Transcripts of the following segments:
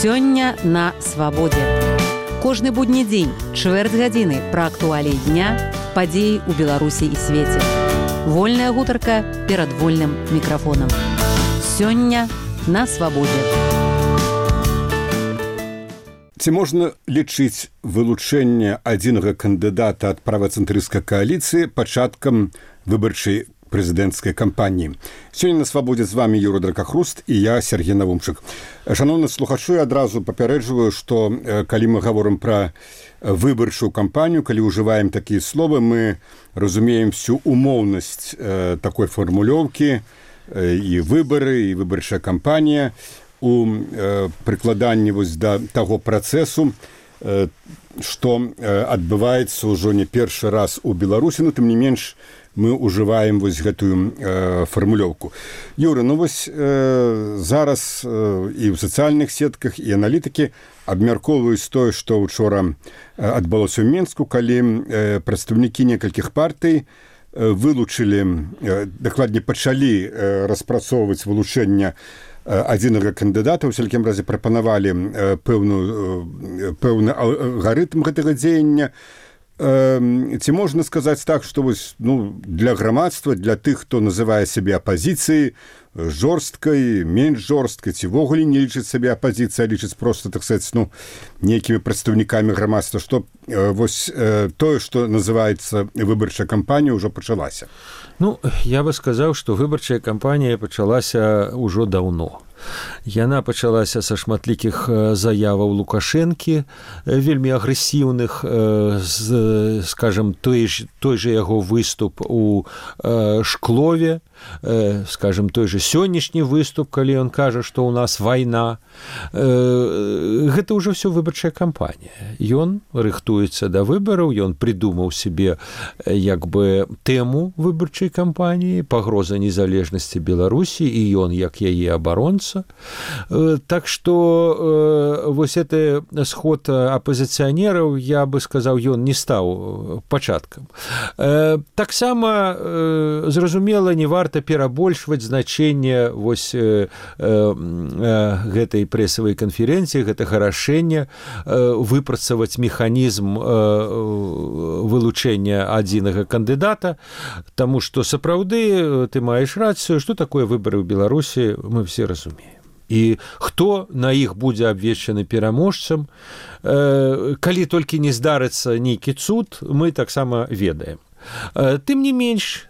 Сёння на свабодзе. Кожны будні дзень, чвэрць гадзіны пра актуаліі дня, падзеі ў Беларусі і свеце. Вольная гутарка перад вольным мікрафонам. Сёння на свабодзе. Ці можна лічыць вылучэнне адзінага кандыдата ад правацэнтрысцкай кааліцыі пачаткам выбарчай прэзідэнцкай кампаніі? Сёння на свабодзе з вами Юра Дракахруст і я, Сергей Навумчык. Шановны слухачы, адразу папярэджваю, што калі мы гаворым пра выбарчую кампанію, калі ўжываем такія словы, мы разумеем всю умоўнасць такой фармулёўкі і выбары, і выбарчая кампанія у прыкладанні вось да таго працэсу, што адбываецца ўжо не першы раз у Беларусі, но тым не менш мы ўжываем вось гэтую фармулёўку. Юра, ну вось зараз і ў сацыяльных сетках, і аналітыкі абмяркоўваюць тое, што учора адбылося ў Менску, калі прадстаўнікі некалькіх партый вылучылі, дакладней пачалі распрацоўваць вылучэнне адзінага кандыдата, у всякім разе прапанавалі пэўны алгарытм гэтага дзеяння. Ці можна сказаць так, што вось, для грамадства, для тых, хто называе сябе апазіцыяй, жорсткай, менш жорсткай, ці ввогуле не лічыць сябе апазіцыяй, а лічыць проста, так сказаць, нейкімі прадстаўнікамі грамадства, што вось тое, што называецца выбарчая кампанія, ўжо пачалася. Я бы сказаў, што выбарчая кампанія пачалася ўжо даўно. Яна пачалася са шматлікіх заяваў Лукашэнкі, вельмі агрэсіўных, скажам, той же яго выступ у Шклове, скажем, той же сённяшні выступ, калі ён кажа, што ў нас вайна. Гэта ўжо ўсё выбарчая кампанія. Ён рыхтуецца да выбараў, ён прыдумаў себе як бы тэму выбарчай кампаніі, пагроза незалежнасці Беларусі, і ён як яе абаронца. Так што вось гэты сход апозіцыянераў, я бы сказаў, ён не стаў пачаткам. Таксама зразумела, не варта перабольшваць значэнне вось гэтай прэсавай канферэнцыі, гэтага рашэння выпрацаваць механізм вылучэння адзінага кандыдата, таму што сапраўды ты маеш рацыю, што такое выбары ў Беларусі, мы все разумеем. І хто на іх будзе абвешчаны пераможцам, калі толькі не здарыцца нейкі цуд, мы таксама ведаем. Тым не менш,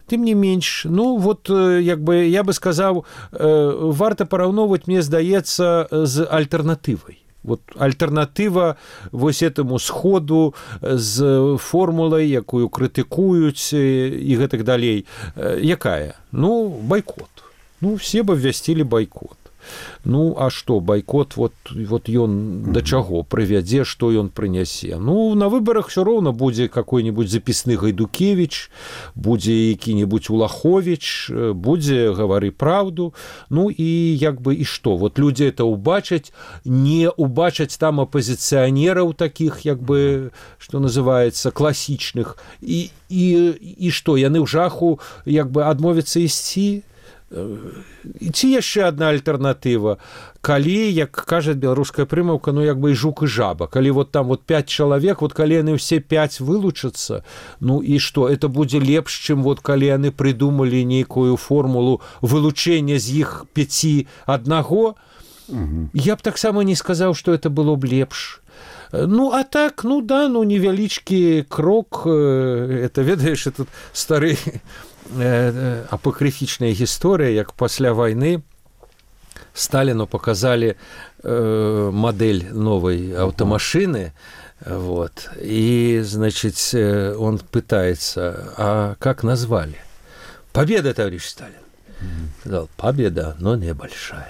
як бы я бы сказаў, варта параўноўваць, мне здаецца, з альтэрнатывай. Альтэрнатыва вось этому сходу з формулай, якую крытыкуюць і гэтак далей. Якая? Байкот. Все бы абвясцілі байкот. А што, байкот, ён да чаго прывядзе, што ён прынясе? На выбарах ўсё роўна будзе какой-нибудь запісны Гайдукевіч, будзе які-нибудь Улаховіч, будзе гавары праўду, і як бы і што? Людзі это ўбачаць, не ўбачаць там апозіцыянераў такіх, як бы, што называецца, класічных, і што, яны ў жаху, як бы, адмовяцца ісці? Ці яшчэ адна альтэрнатыва, калі, як кажа беларуская прымаўка, як бы і жук і жаба, калі там 5 чалавек, калі яны ўсе 5 вылучацца, і што, это будзе лепш, чым калі яны прыдумалі нейкую формулу вылучэння з іх 5 аднаго, я б таксама не сказаў, што это было б лепш. А так, невялічкі крок, это, ведаеш, тут стары апакрыфічная гісторыя, як пасля вайны Сталіну показалі мадэль новай аўтамашыны, и, значит, он пытается, а как назвали? Победа, товарищ Сталин. Сказал, победа, но небольшая.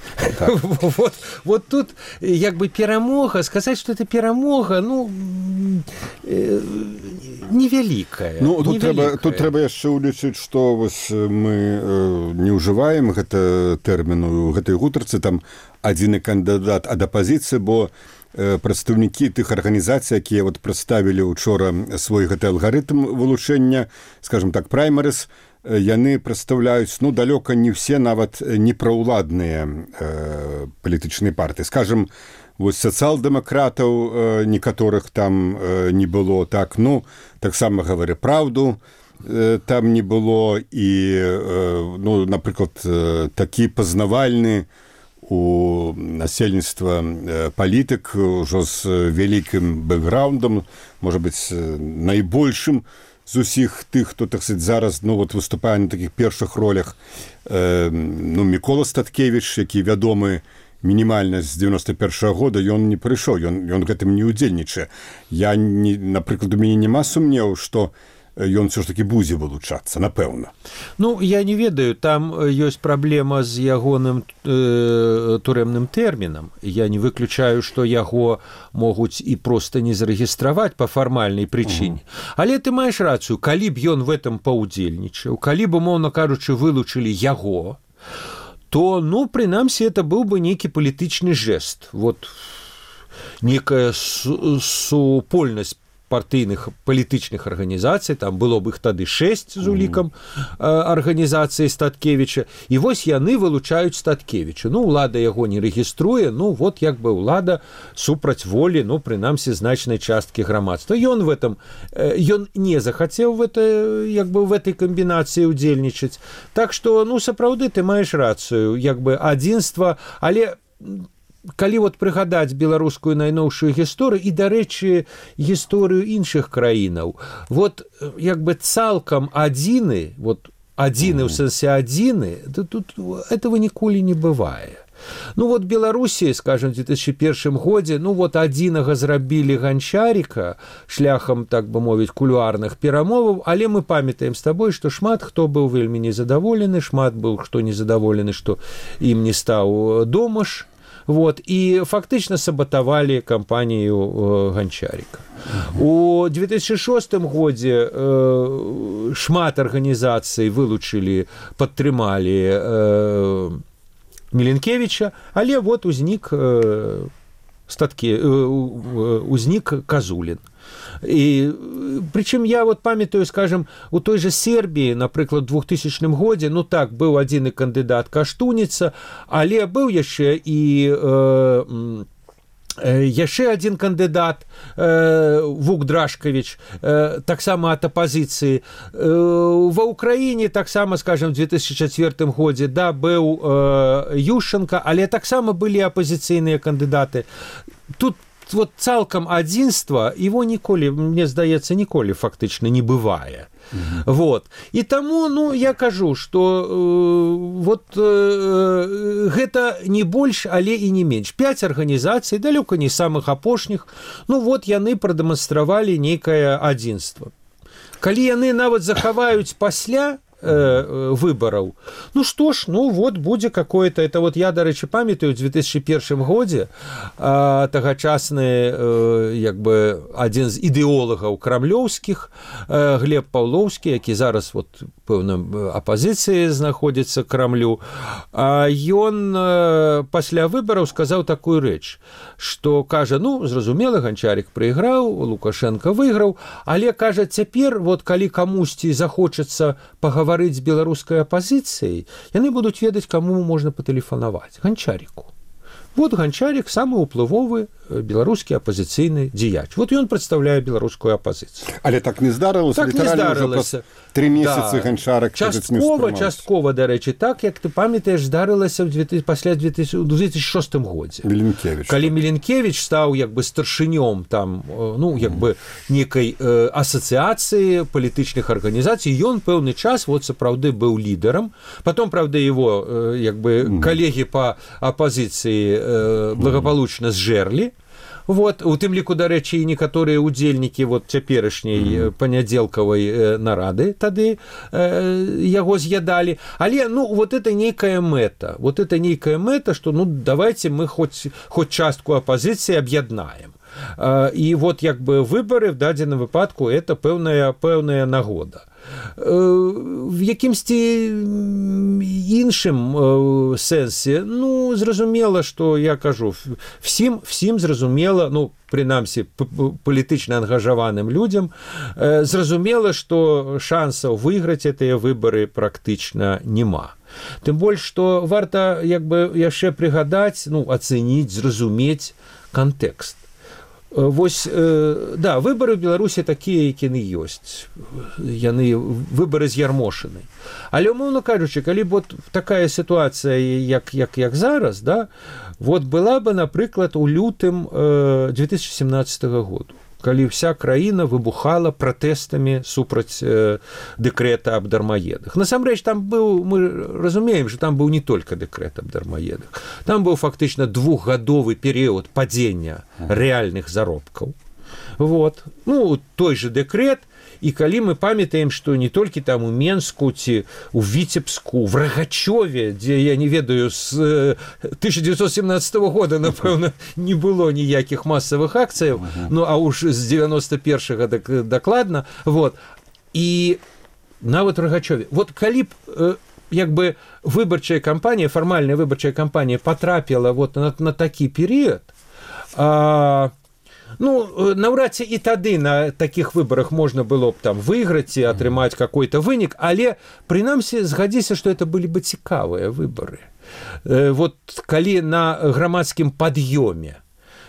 Тут як бы перамога, сказаць, што это перамога, невялікая. Тут трэба яшчэ ўлічыць, што мы не ўжываем гэта тэрміну, гэтай гутарцы, там адзіны кандыдат ад апазіцыі, бо прадстаўнікі тых арганізацый, якія прадставілі учора свой гэты алгарытм вылучэння, скажем так, праймарыс, яны прадстаўляюць, далёка не ўсе нават непраўладныя палітычныя партыі. Скажем, вось сацыял-дэмакратаў некаторых там не было, так, ну, таксама гавары праўду, там не было, і, ну, напрыклад, такі пазнавальны у насельніцтва палітык ужо з вялікім бэкграундам, можа быць, найбольшым з усіх тых, хто, так сказать, зараз, ну, вот, выступае на такіх першых ролях, ну, Мікола Статкевіч, які вядомы мінімальна з 91-го года, ён не прыйшоў, ён гэтым не ўдзельнічае. Я, напрыклад, у мяне няма сумневу, што ён все ж таки будзе вылучацца, напэўна. Ну, я не ведаю, там ёсць праблема з ягоным турэмным тэрмінам. Я не выключаю, што яго могуць і проста не зарэгістраваць па фармальнай прычыне. Але ты маеш рацыю, калі б ён в этом паўдзельнічаў, калі б, умоўна кажучы, вылучылі яго, то, ну, прынамсі, это быў бы нейкі палітычны жэст. Вот некая супольнасць партыйных палітычных арганізацый, там было б іх тады 6 з улікам арганізацыі Статкевіча, і вось яны вылучаюць Статкевіча. Ну, ўлада яго не рэгіструе, ну, вот як бы ўлада супраць волі, ну, прынамсі, значнай часткі грамадства. Ён в этом, ён не захацеў як бы в этой камбінацыі ўдзельнічаць. Так што, ну, сапраўды, ты маеш рацыю, як бы адзінства, але калі вот прыгадаць беларускую найноўшую гісторыю і, дарэчы, гісторыю іншых краінаў, вот як бы цалкам адзіны, вот адзіны ў сэнсе адзіны, тут этого ніколі не бывае. Ну вот Беларусі, скажем, в 2001 годзе, ну вот адзінага зрабілі Ганчаріка шляхам, так бы мовіць, кулуарных перамоваў, але мы памятаем з табой, што шмат хто быў вельмі незадаволены, шмат быў хто незадаволены, што ім не стаў Домаш. Вот, і фактычна сабатавалі кампанію Ганчаріка. У 2006 годзе шмат арганізацый вылучылі, падтрымалі Міленкевіча, але вот узнік Казулін. І прычым я вот памятаю, скажем, у той же Сербіі, напрыклад, у 2000 годзе, ну так, быў адзіны кандыдат Каштуніца, але быў яшчэ і яшчэ адзін кандыдат Вук Драшкавіч, таксама ад апазіцыі. Ва Ўкраіне таксама, скажем, у 2004 годзе, да, быў Ющенко, але таксама былі апазіцыйныя кандыдаты. Тут вот цалкам адзінства его ніколі, мне здаецца, ніколі фактычна не бывае. Вот. І таму, ну, я кажу, што вот гэта не больш, але і не менш. 5 арганізацый, далёка не самых апошніх, ну вот яны прадэманстравалі нейкае адзінства. Калі яны нават захаваюць пасля выбораў. Ну што ж, ну вот будзе какое-то, это вот я, дарэчы, памятаю, у 2001 годзе тагачасны як бы адзін з ідэолагаў крамлёўскіх, Глеб Паўлоўскі, які зараз вот пэўна апазіцыі знаходзіцца Крамлю, ён пасля выбораў сказаў такую рэч, што кажа, ну, зразумела, Ганчарік прайграў, Лукашенко выйграў, але, кажа, цяпер, вот калі камусьці захочацца пагаварыць з беларускай апазіцыяй, яны будуць ведаць, каму можна патэлефанаваць. Ганчаріку. Вот Ганчарік самы ўплывовы беларускі апазіцыйны дзеяч. Вот ён прадстаўляе беларускую апазіцыю. Але так не здарылася? Так не здарылася. 3 месяцы Ганчарак часткова, дарэчы, так, як ты памятаеш, здарылася пасля 2006 годзе. Міленкевіч. Калі Міленкевіч стаў як бы старшынём там, ну, як бы некай асацыяцыі палітычных арганізацый, ён пэўны час вот сапраўды быў лідарам. Потом, правда, его як бы калегі па апазіцыі благополучна зжэрлі. Вот, у тым ліку, дарэчы, і некаторыя ўдзельнікі вот цяперашняй панядзелкавай нарады тады яго з'ядалі. Але, ну, вот это нейкая мэта. Вот это нейкая мэта, што, ну, давайте мы хоць частку апазіцыі аб'яднаем. І вот як бы выбары в дадзеным выпадку это пэўная нагода. в якімсьці іншым сэнсе, ну, зразумела, што я кажу, всім зразумела, ну, прынамсі, палітычна ангажаваным людзям, зразумела, што шансаў выйграць гэтыя выбары практычна няма. Тым больш, што варта яшчэ прыгадаць, ну, ацэніць, зразумець кантэкст. Вось, да, выбары ў Беларусі такія, які яны ёсць. Яны выбары з'ярмошаны. Але, умоўна кажучы, калі б вот такая сітуацыя, як зараз, да, вот была бы, напрыклад, у лютым 2017 году, калі вся краіна выбухала пратэстамі супраць дэкрэта аб дармаедах. Насамрэч, там быў, мы разумеем, што там быў не толькі дэкрэт аб дармаедах. Там быў фактычна двухгадовы перыяд падзення рэальных заробкаў. Вот. Ну, той же дэкрэт, і калі мы памятаем, што не толькі там у Менску ці у Віцебску, в Рагачове, дзе, я не ведаю, з 1917 года, напэўна, не было ніякіх масавых акцыяў, ну, а уж з 91-го дакладна, вот. І нават в Рагачове. Вот калі б выбарчая кампанія, фармальная выбарчая кампанія потрапіла вот на такі перыяд, ну, наўрад ці і тады на такіх выбарах можна было б там выйграць і атрымаць какой-то вынік, але, прынамсі, згадзіся, што это былі бы цікавыя выбары. Вот калі на грамадскім пад'ёме,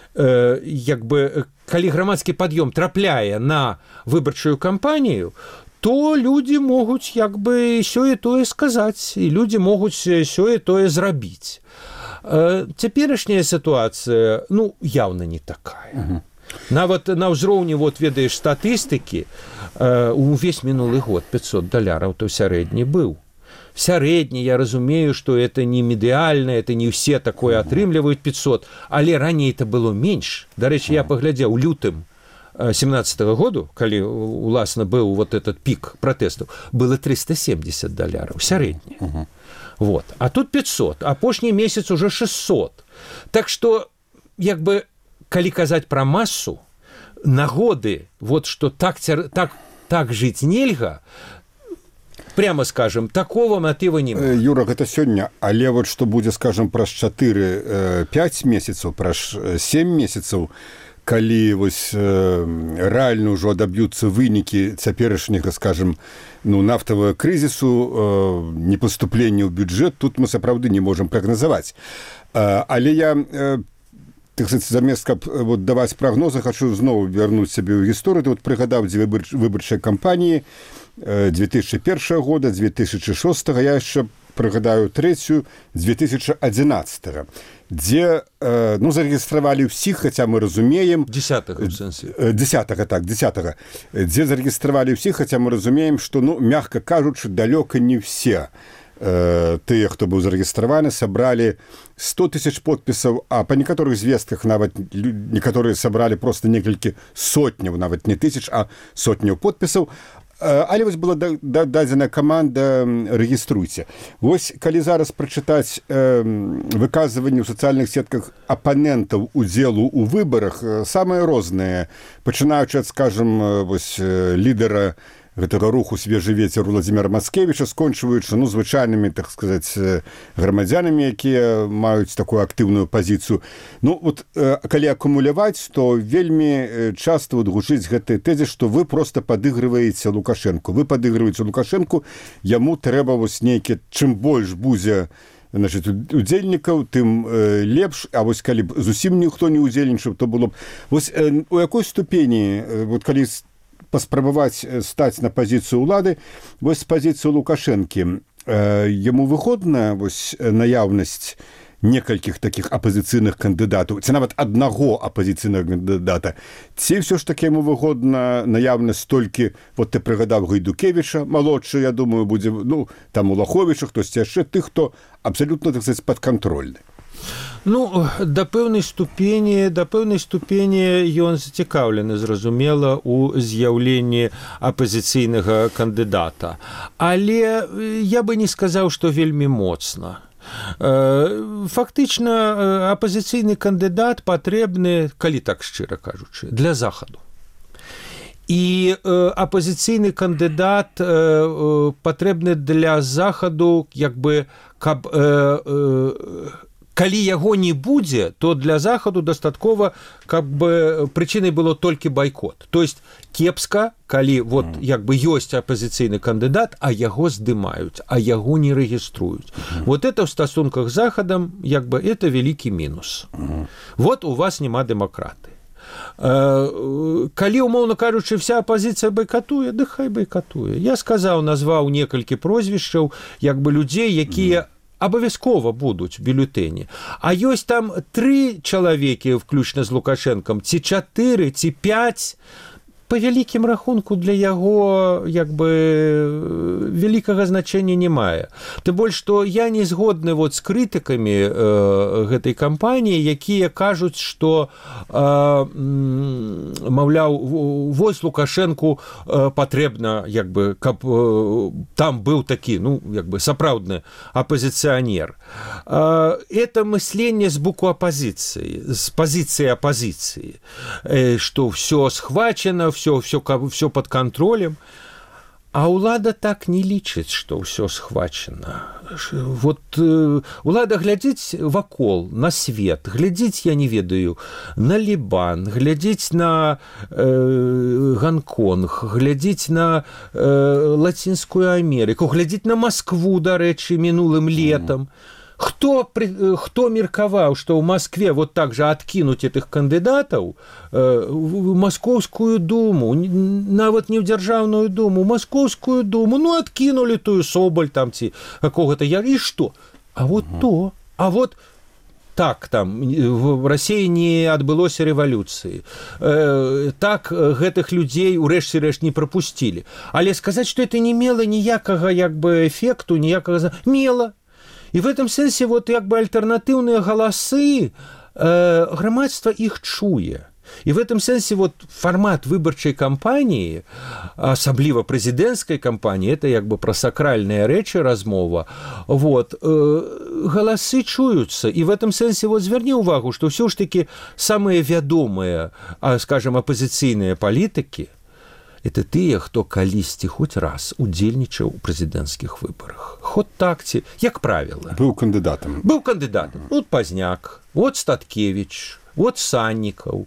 калі грамадскі пад'ём трапляе на выбарчую кампанію, то людзі могуць сёе-тое сказаць, і людзі могуць сёе-тое зрабіць. Цяперашняя сітуацыя, ну, явна не такая. Нават на ўзроўні, вот, ведаеш, статыстыкі, увесь мінулы год $500 то сярэдні быў. Сярэдні, я разумею, што это не медыальна, это не ўсе такое атрымліваюць 500, але раней это было менш. Дарэчы, я паглядзеў у лютым 17 году, калі, уласна, быў вот этот пік пратэстаў, было $370 сярэдні. Вот. А тут 500, апошні месяц уже 600. Так што, калі казаць пра масу, нагоды, вот што так жыць нельга, прямо скажем, такого матыва няма. Юра, гэта сёння, але вот што будзе, скажем, праз 4-5 месяцаў, праз 7 месяцаў, калі вось рэальна ўжо адаб'юцца вынікі цяперашняга, скажем, ну, нафтавага крызісу, непаступлення ў бюджэт, тут мы сапраўды не можам прагназаваць. Але я, так сказать, замест каб вот даваць прагнозы, хочу зноў вярнуць сябе ў гісторыю. Ты вот прыгадаў дзве выбарчыя кампаніі 2001 года, 2006, я яшчэ прыгадаю трэцюю 2011, дзе, ну, зарэгістравалі ўсіх, хаця мы разумеем... 10-го, в сэнсе. 10-го, так, 10-го. Дзе зарэгістравалі ўсіх, хаця мы разумеем, што, ну, мягка кажучы, далёка не все тыя, хто быў зарэгістраваны, сабралі 100 000 подпісаў, а па некаторых звестках нават некаторыя сабралі проста некалькі сотняў, нават не тысяч, а сотняў подпісаў. Але вось была дадзена каманда «Рэгіструйце». Вось, калі зараз прачытаць выказванні ў сацыяльных сетках апанентаў удзелу ў выбарах, самыя розныя, пачынаючы ад, скажам, вось, лідара гэтага руху «Свежы ветер» Владзіміра Мацкевіча, скончваючы, ну, звычайнымі, так сказаць, грамадзянамі, якія маюць такую актыўную пазіцыю. Ну, вот, калі акумуляваць, то вельмі часта вот гучыць гэтай тэзе, што вы проста падыгрываеце Лукашэнку. Вы падыгрываеце Лукашэнку, яму трэба вось нейкі, чым больш будзе, значит, удзельнікаў, тым лепш, а вось калі б зусім ніхто не удзельнічаў, то было б... Вось у якой ступені, вот калі паспрабаваць стаць на пазіцыю ўлады, вось з пазіцыі Лукашэнкі, яму выходна вось наяўнасць некалькіх такіх апазіцыйных кандыдатаў, ці нават аднаго апазіцыйнага кандыдата, ці ўсё ж такі яму выгодна наяўнасць толькі, вот ты прыгадаў Гайдукевіча, малодшы, я думаю, будзе, ну, там Улаховіча, хтосьці яшчэ, тых, хто абсалютна, так сказаць, падкантрольны. Ну, да пэўнай ступені ён зацікаўлены, зразумела, у з'яўленні апазіцыйнага кандыдата. Але я бы не сказаў, што вельмі моцна. Фактычна, апазіцыйны кандыдат патрэбны, калі так шчыра кажучы, для захаду. і апазіцыйны кандыдат патрэбны для захаду, як бы, каб калі яго не будзе, то для захаду дастаткова, каб бы прычынай было толькі байкот. То есть кепска, калі вот як бы ёсць апазіцыйны кандыдат, а яго здымаюць, а яго не рэгіструюць. Вот это в стасунках з захадам, як бы, это вялікі мінус. Вот у вас няма дэмакраты. Калі, умоўна кажучы, вся апазіцыя байкатуе, ды хай байкатуе. Я сказаў, назваў некалькі прозвішчаў, як бы, людзей, якія абавязкова будуць в бюлетэні. А ёсць там 3 чалавекі, включна з Лукашэнкам, ці 4, ці 5, по вялікім рахунку для яго, як бы, вялікага значэння не мае. Тым больш, што я не згодны вот з крытыкамі гэтай кампаніі, якія кажуць, што, маўляў, вось Лукашэнку патрэбна, як бы, каб там быў такі, ну, як бы, сапраўдны апазіцыянер. Это мысленне з боку апазіцыі, з пазіцыі апазіцыі, што ўсё схвачана, все под контролем. А ўлада так не лічыць, што ўсё схвачана. Вот ўлада глядзіць вакол, на свет, глядзіць, я не ведаю, на Лібан, глядзіць на Гонконг, глядзіць на Лацінскую Амерыку, глядзіць на Маскву, дарэчы, мінулым летам. Хто меркаваў, што ў Маскве вот так же адкінуць этих кандыдатаў в Маскоўскую думу, нават не ў дзяржаўную думу, Маскоўскую думу, ну, адкінулі тую Соболь там ці какого-то, і што? А вот то, а вот так там в России не адбылося рэвалюцыі, так гэтых людзей урэшце рэшт не прапусцілі. Але сказаць, што это не мела ніякага, як бы, эфекту, ніякага... Мела. И в этом сенсе вот как бы альтернативные голосы, громадство их чуе. И в этом сенсе вот формат выборчей кампании, особливо президентской кампании, это как бы про сакральные речи размова, вот, голосы чуются. И в этом сенсе вот зверни увагу, что все ж таки самые вядомые, скажем, оппозиционные политики, это тыя, хто калісьці хоць раз удзельнічаў у прэзідэнцкіх выбарах. Ход так ці, як правіла. Быў кандыдатам. Быў кандыдатам. Вот Пазняк, вот Статкевіч, вот Саннікаў.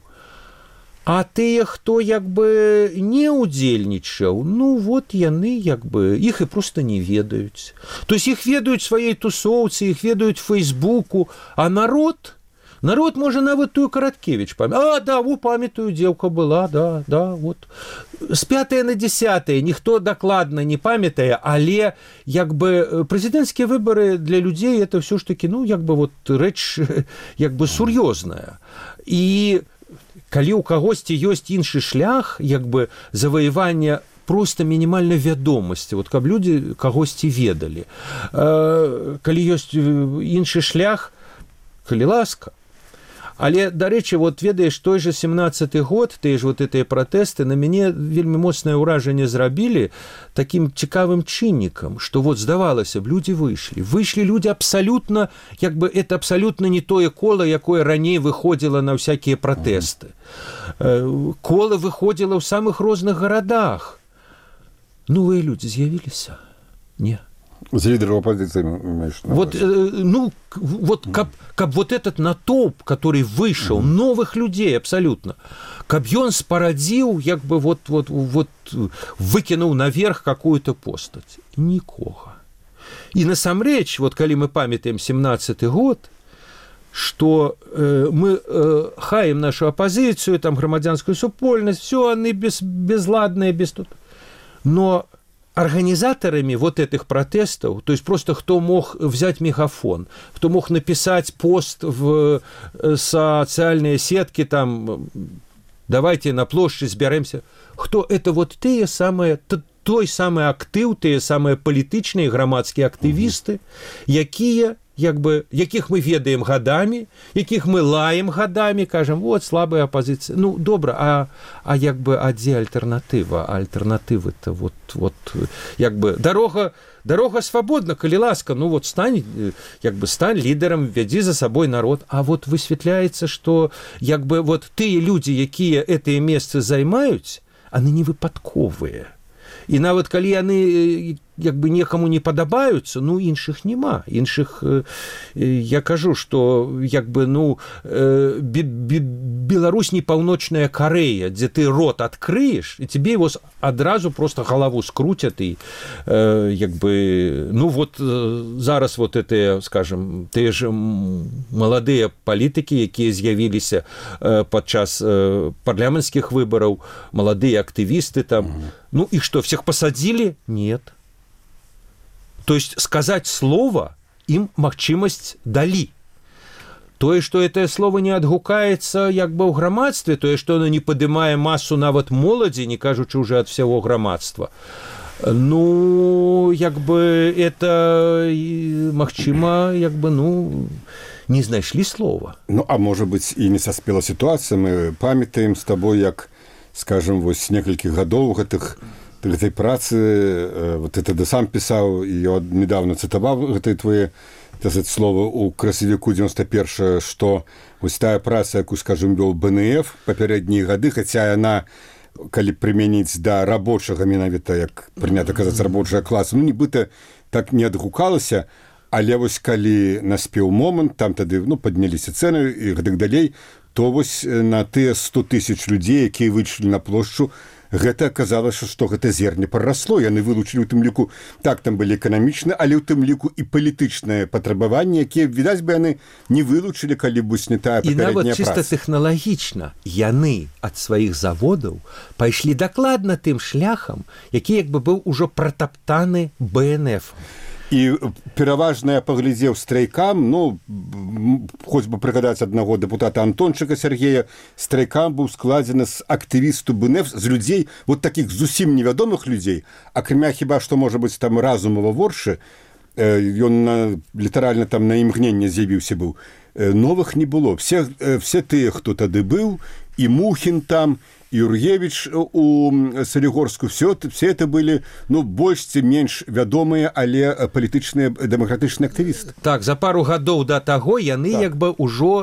А тыя, хто як бы не удзельнічаў, ну вот яны як бы, іх і проста не ведаюць. То есть іх ведаюць сваёй тусоўцы, іх ведаюць Фейсбуку, а народ можа нават тую Караткевіч памятаць. Да, памятаю, дзеўка была, да, вот. З 5 на 10 ніхто дакладна не памятае, але як бы прэзідэнцкія выбары для людзей это ўсё ж такі, ну, як бы вот рэч як бы сур'ёзная. І калі ў кагосьці ёсць іншы шлях, як бы заваявання просто мінімальнай вядомасці, вот каб людзі кагосьці ведалі. Калі ёсць іншы шлях, калі ласка. Але, дарэчы, вот ведаеш, той же 17-й год, тыя ж вот гэтыя пратэсты на мяне вельмі моцнае ўражанне зрабілі такім цікавым чыннікам, што вот здавалася б, людзі выйшлі людзі абсалютна, як бы это абсалютна не тое кола, якое раней выходзіла на всякія пратэсты. Кола выходзіла ў самых розных гарадах. Новыя людзі з'явіліся? Не. З лідераў апозіцыі. Вот, ну, вот каб вот этот натоўп, который выйшаў, новых людзей абсалютна, каб ён спарадзіў, як бы вот выкінуў наверх какую-то постаць. Нікога. І насамрэч, вот калі мы памятаем 17-й год, што мы хаем нашу апозіцыю, там грамадзянскую супольнасць, все яны безладныя, но организаторами вот этих протестов, то есть просто кто мог взять мегафон, кто мог написать пост в социальные сетки, там, давайте на площадь сберемся, кто это вот те самые, той самый актыў, тыя самыя палітычныя грамадскія актывісты, якія як бы, якіх мы ведаем гадамі, якіх мы лаем гадамі, кажам, вот слабая апозіцыя. Ну, добра, а як бы, а дзе альтэрнатыва? Альтэрнатывы-то вот як бы дорога свабодна, калі ласка, ну вот стань лідарам, вядзі за сабой народ. А вот высвятляецца, што як бы вот тыя людзі, якія гэтыя месцы займаюць, яны не выпадковыя. І нават калі яны як бы некаму не падабаюцца, ну іншых няма, іншых я кажу, што як бы ну Беларусь не паўночная Карэя, дзе ты рот адкрыеш і тебе его адразу просто галаву скруцят і як бы ну вот зараз вот это, скажем, тыя ж маладыя палітыкі, якія з'явіліся падчас парламенцкіх выбараў, маладыя актывісты там, ну и что, всех посадили? Нет. То есть сказать слово им магчымасць далі. Тое, што это слово не адгукаецца як бы ў грамадстве, тое, што оно не падымае масу нават моладзі, не кажучы уже ад всяго грамадства, ну як бы это магчыма як бы ну не знайшлі слова. Ну а можа быць і не саспела сітуацыя. Мы памятаем з табой, як скажем, вось некалькі гадоў гэтай працы, вот это ты сам пісаў, і я недавно цытаваў гэтае твоє слова у красавіку 91, што вось тая праца, якую, скажем, вёл БНФ папярэднія гады, хаця яна, калі прымяніць да рабочага, менавіта, як прынята казаць, рабочага класа, ну, нібыта так не адгукалася, але вось калі наспеў момант, там тады, ну, падняліся цэны і гэтак далей, то вось на тыя 100 000 людзей, якія выйшлі на плошчу, гэта аказалася, што гэта зерне прарасло. Яны вылучылі ў тым ліку, так, там былі эканамічныя, але ў тым ліку і палітычныя патрабаванні, якія, відаць бы, яны не вылучылі, калі б не тая папярэдняя праца. І нават чыста тэхналагічна яны ад сваіх заводаў пайшлі дакладна тым шляхам, які як бы быў ужо пратаптаны БНФ. І пераважна я паглядзеў страйкам, ну, хоць бы прыгадаць аднаго дэпутата Антончыка Сергея, страйкам быў складзены з актывісту БНФ, з людзей, вот такіх зусім невядомых людзей, акрамя хіба што, можа быць, там Разумова Воршы, ён літаральна там на імгненне з'явіўся быў, новых не было. Все тыя, хто тады быў, і Мухін там, Юргевич у Солігорску, все это были, ну, больш ці менш вядомыя, але палітычныя дэмакратычныя актывісты. Так, за пару гадоў да таго яны так, як бы ўжо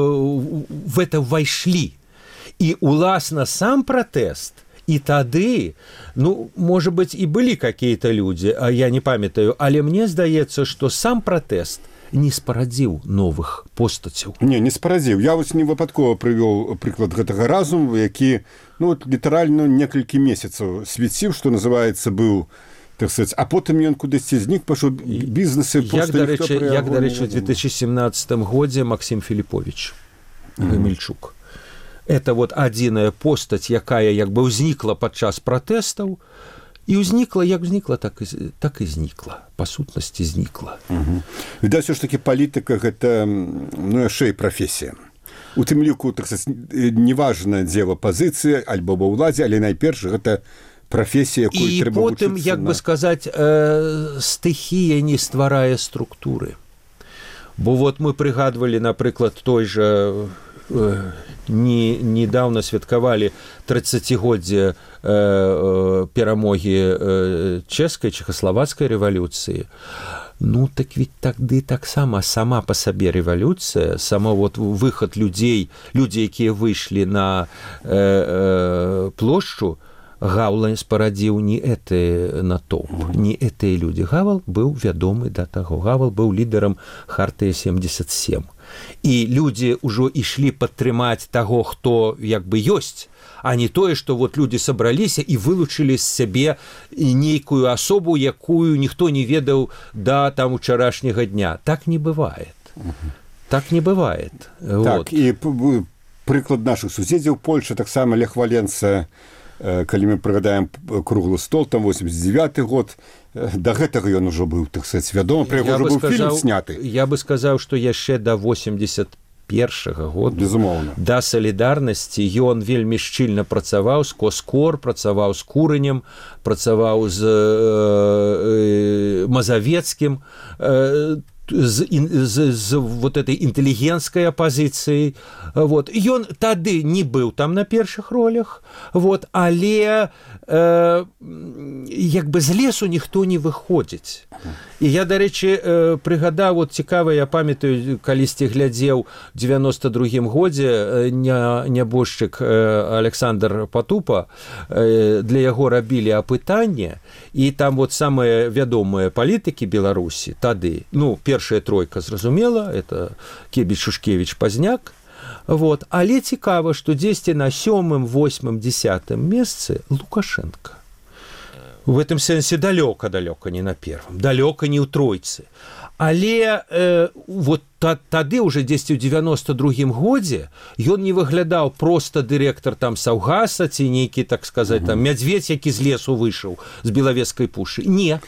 в это ўвайшлі. І уласна сам пратэст, і тады, ну, можа быць, і былі какие-то людзі, а я не памятаю, але мне здаецца, што сам пратэст не спарадзіў новых постацяў. Не спарадзіў. Я вось не выпадкова прывёў прыклад гэтага Разуму, які, ну, літаральна некалькі месяцаў свяціў, што называецца, быў, так сказаць, а потым ён кудысьці знік, пашоў бізнесы. Як, дарэчы, в 2017 годзе Максим Філіпович Гамельчук. Это вот адзіная постаць, якая як бы ўзнікла падчас пратэстаў, і ўзнікла, як узнікла, так і знікла. Па сутнасці знікла. Відаць, все ж таки палітыка гэта, ну, яшчэ і прафесія. У тым ліку, так сказаць, неважна, дзе в апазіцыі, альбо ва ўладзе, але найперш гэта прафесія, якую трэба вучыцца. І потым, як бы сказаць, стыхія не стварае структуры. Бо вот мы прыгадвалі, напрыклад, той жа недавно святкавалі 30-годдзе перамогі чэшскай рэвалюцыі. Ну, так ведь тады таксама сама па сабе рэвалюцыя, сама вот выхад людзей, людзі, якія выйшлі на плошчу, Гаўла спарадзіў не гэты натоўп, не гэтыя людзі. Гавал быў вядомы да таго. Гавал быў лідарам Хартыі 77. І людзі ўжо ішлі падтрымаць таго, хто як бы ёсць, а не тое, што вот людзі сабраліся і вылучылі з сябе нейкую асобу, якую ніхто не ведаў да там учарашняга дня. Так не бывает. Так не бывает. Так, і прыклад нашых суседзяў Польша, таксама Лех Валенца, калі мы прыгадаем круглы стол, там 89-й год, да гэтага ён ужо быў, так сказаць, вядома, пра яго ўжо быў фільм сняты. Я бы сказаў, што яшчэ да 81-го году, безумоўна, да салідарнасці ён вельмі шчыльна працаваў з Коскор, працаваў з Курынем, працаваў з Мазавецкім, з вот этой інтэлігенцкай апазіцыі. Вот. Ён тады не быў там на першых ролях, вот, але як бы з лесу ніхто не выходзіць. І я, дарэчы, прыгадаў, вот цікава, я памятаю, калісьці глядзеў 92-м годзе нябожчык Александр Патупа, для яго рабілі апытанне, і там вот самыя вядомыя палітыкі Беларусі тады, ну, першая тройка, зразумела, это Кебіч, Шушкевіч, Пазняк, вот. Але цікава, што дзесьці на 7-м, 8-м, 10-м месцы Лукашенко. В этом сэнсе далёка не на первом, далёка не ў тройцы. Але вот тады уже дзесьці ў 92-м годзе ён не выглядаў проста дырэктар там Саўгаса ці нейкі, так сказаць, там мядзведь, які з лесу выйшаў з Белавежскай пушы. Не.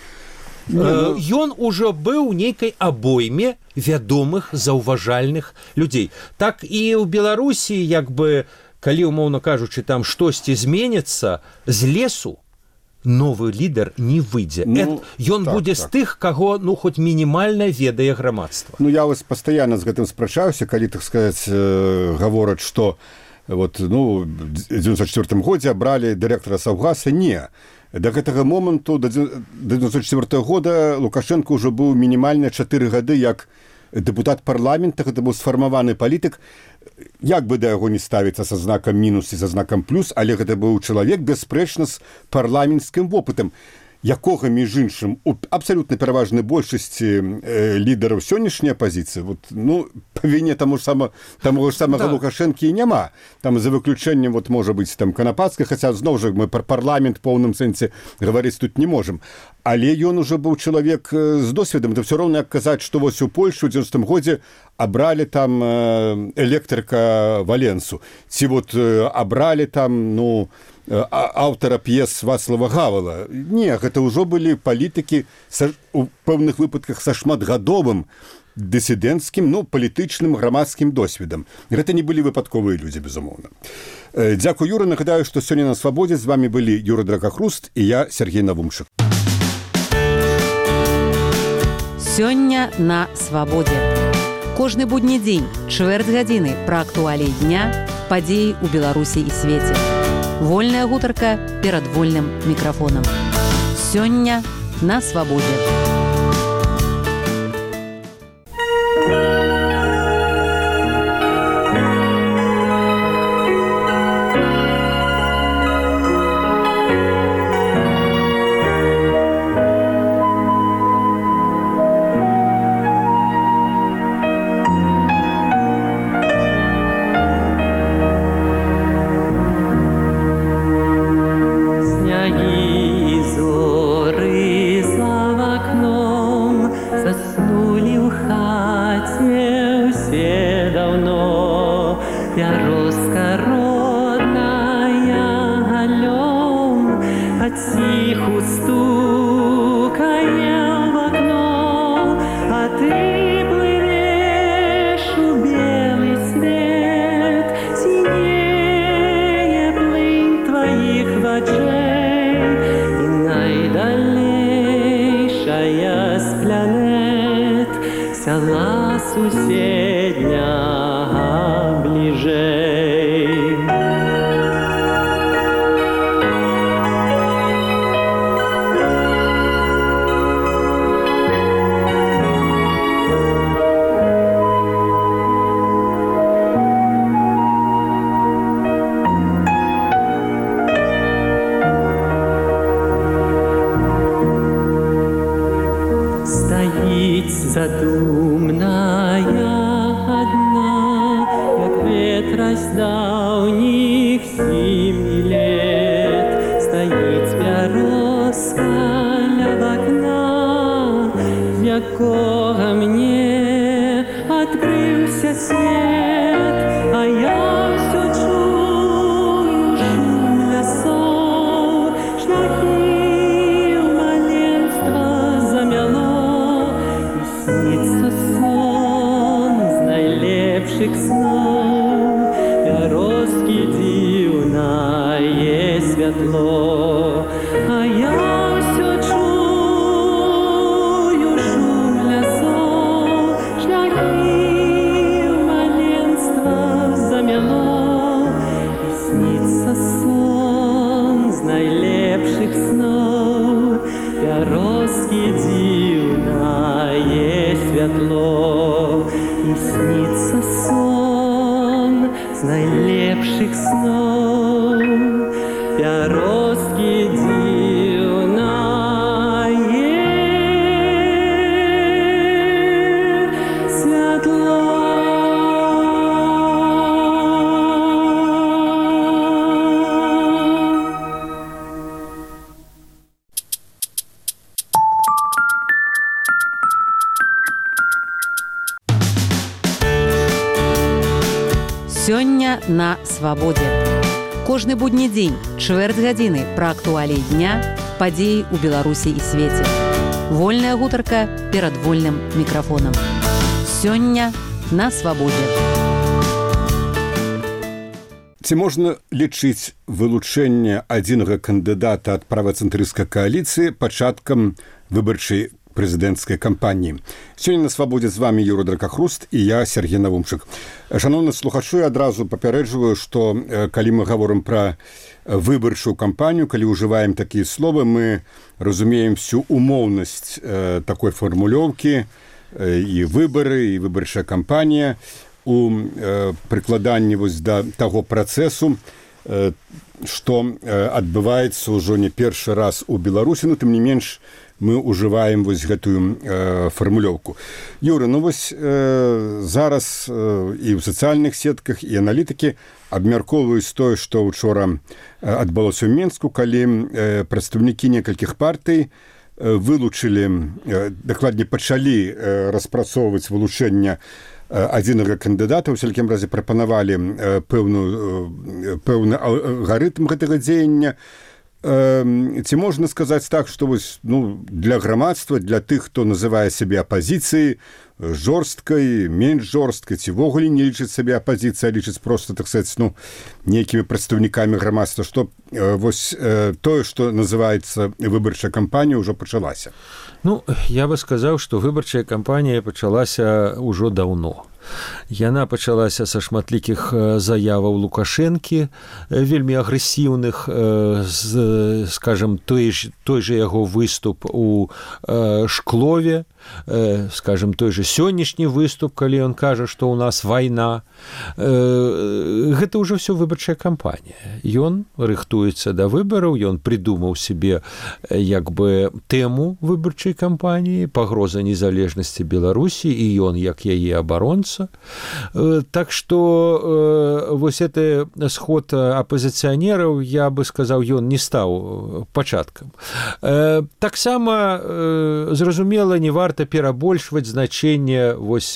Ён ужо быў у нейкай абойме вядомых, заўважальных людзей. Так і ў Беларусі, як бы, калі, умоўна кажучы, там штосьці зменіцца, з лесу новы лідар не выйдзе. Ён будзе з тых, каго, ну, хоць мінімальна ведае грамадства. Ну, я вось пастаянна з гэтым спрачаўся, калі, так сказаць, гавораць, што вот, ну, в 94-м годзе абралі дырэктара Саўгаса. Не. До гэтага моманту, до 94-го года, Лукашенко ўжо быў мінімальна 4 гады як дэпутат парламента, гэта быў сфармаваны палітык, як бы да яго не ставіцца са знакам мінус і са знакам плюс, але гэта быў чалавек, бясспрэчна, з парламенцкім вопытам, якога, між іншым, у абсалютна пераважнай большасці лідараў сённяшняй апазіцыі, вот, ну, па віне таго ж самага Лукашэнкі і няма. Там за выключэннем, вот, можа быць, там, Канапацкай, хаця, зноў жа, мы пра парламент поўным сэнсе гаварыць тут не можам. Але ён ужо быў чалавек з досведам. Это все роўна, як казаць, што вось у Польшу ў 90-м годзе абралі там электрыка Валенсу. Ці вот абралі там, ну, аўтара п'ес Вацлава Гавала. Не, гэта ўжо былі палітыкі у пэўных выпадках са шматгадовым дысідэнцкім, ну, палітычным, грамадскім досведам. Гэта не былі выпадковыя людзі, безумоўна. Дзякуй, Юра. Нагадаю, што сёння на Свабодзе з вамі былі Юра Дракахруст і я, Сергей Навумчык. Сёння на Свабодзе. Кожны будні дзень, чвэрць гадзіны пра актуаліі дня, падзеі ў Беларусі і свеце. Вольная гутарка перад вольным мікрафонам. Сёння на Свабодзе. Шляхи Сёння на свабодзе. Кожны будні дзень, чвэрць гадзіны пра актуаліі дня, падзеі ў Беларусі і свеце. Вольная гутарка перад вольным мікрафонам. Сёння на свабодзе. Ці можна лічыць вылучэнне адзінага кандыдата ад правацэнтрысцкай кааліцыі пачаткам выбарчай прэзідэнцкай кампаніі? Сёння на свабодзе з вами Юра Дракахруст і я, Сергей Навумчык. Шановны слухачы, адразу папярэджваю, што калі мы гаворым пра выбарчую кампанію, калі ўжываем такія словы, мы разумеем всю умоўнасць такой фармулёўкі і выбары, і выбарчая кампанія у прыкладанні вось да таго працэсу, што адбываецца ўжо не першы раз у Беларусі, но тым не менш мы ўжываем вось гэтую фармулёўку. Юра, ну вось зараз і ў сацыяльных сетках, і аналітыкі абмяркоўваюць тое, што учора адбылося ў Менску, калі прадстаўнікі некалькіх партый вылучылі, дакладней пачалі распрацоўваць вылучэнне адзінага кандыдата, у всякім разе прапанавалі пэўны алгарытм гэтага дзеяння. Ці можна сказаць так, што вось, для грамадства, для тых, хто называе сябе апазіцыяй, жорсткай, менш жорсткай, ці ввогуле не лічыць сябе апазіцыяй, а лічыць проста, так сказаць, нейкімі прадстаўнікамі грамадства, што вось тое, што называецца выбарчая кампанія, ўжо пачалася. Я бы сказаў, што выбарчая кампанія пачалася ўжо даўно. Яна пачалася са шматлікіх заяваў Лукашэнкі, вельмі агрэсіўных, скажам, той же яго выступ у Шклове, скажем, той же сённяшні выступ, калі ён кажа, што ў нас вайна. Гэта ўжо ўсё выбарчая кампанія. Ён рыхтуецца да выбараў, ён прыдумаў себе як бы тэму выбарчай кампаніі, пагроза незалежнасці Беларусі, і ён як яе абаронца. Так што вось гэты сход апозіцыянераў, я бы сказаў, ён не стаў пачаткам. Таксама зразумела, не варта перабольшваць значэнне вось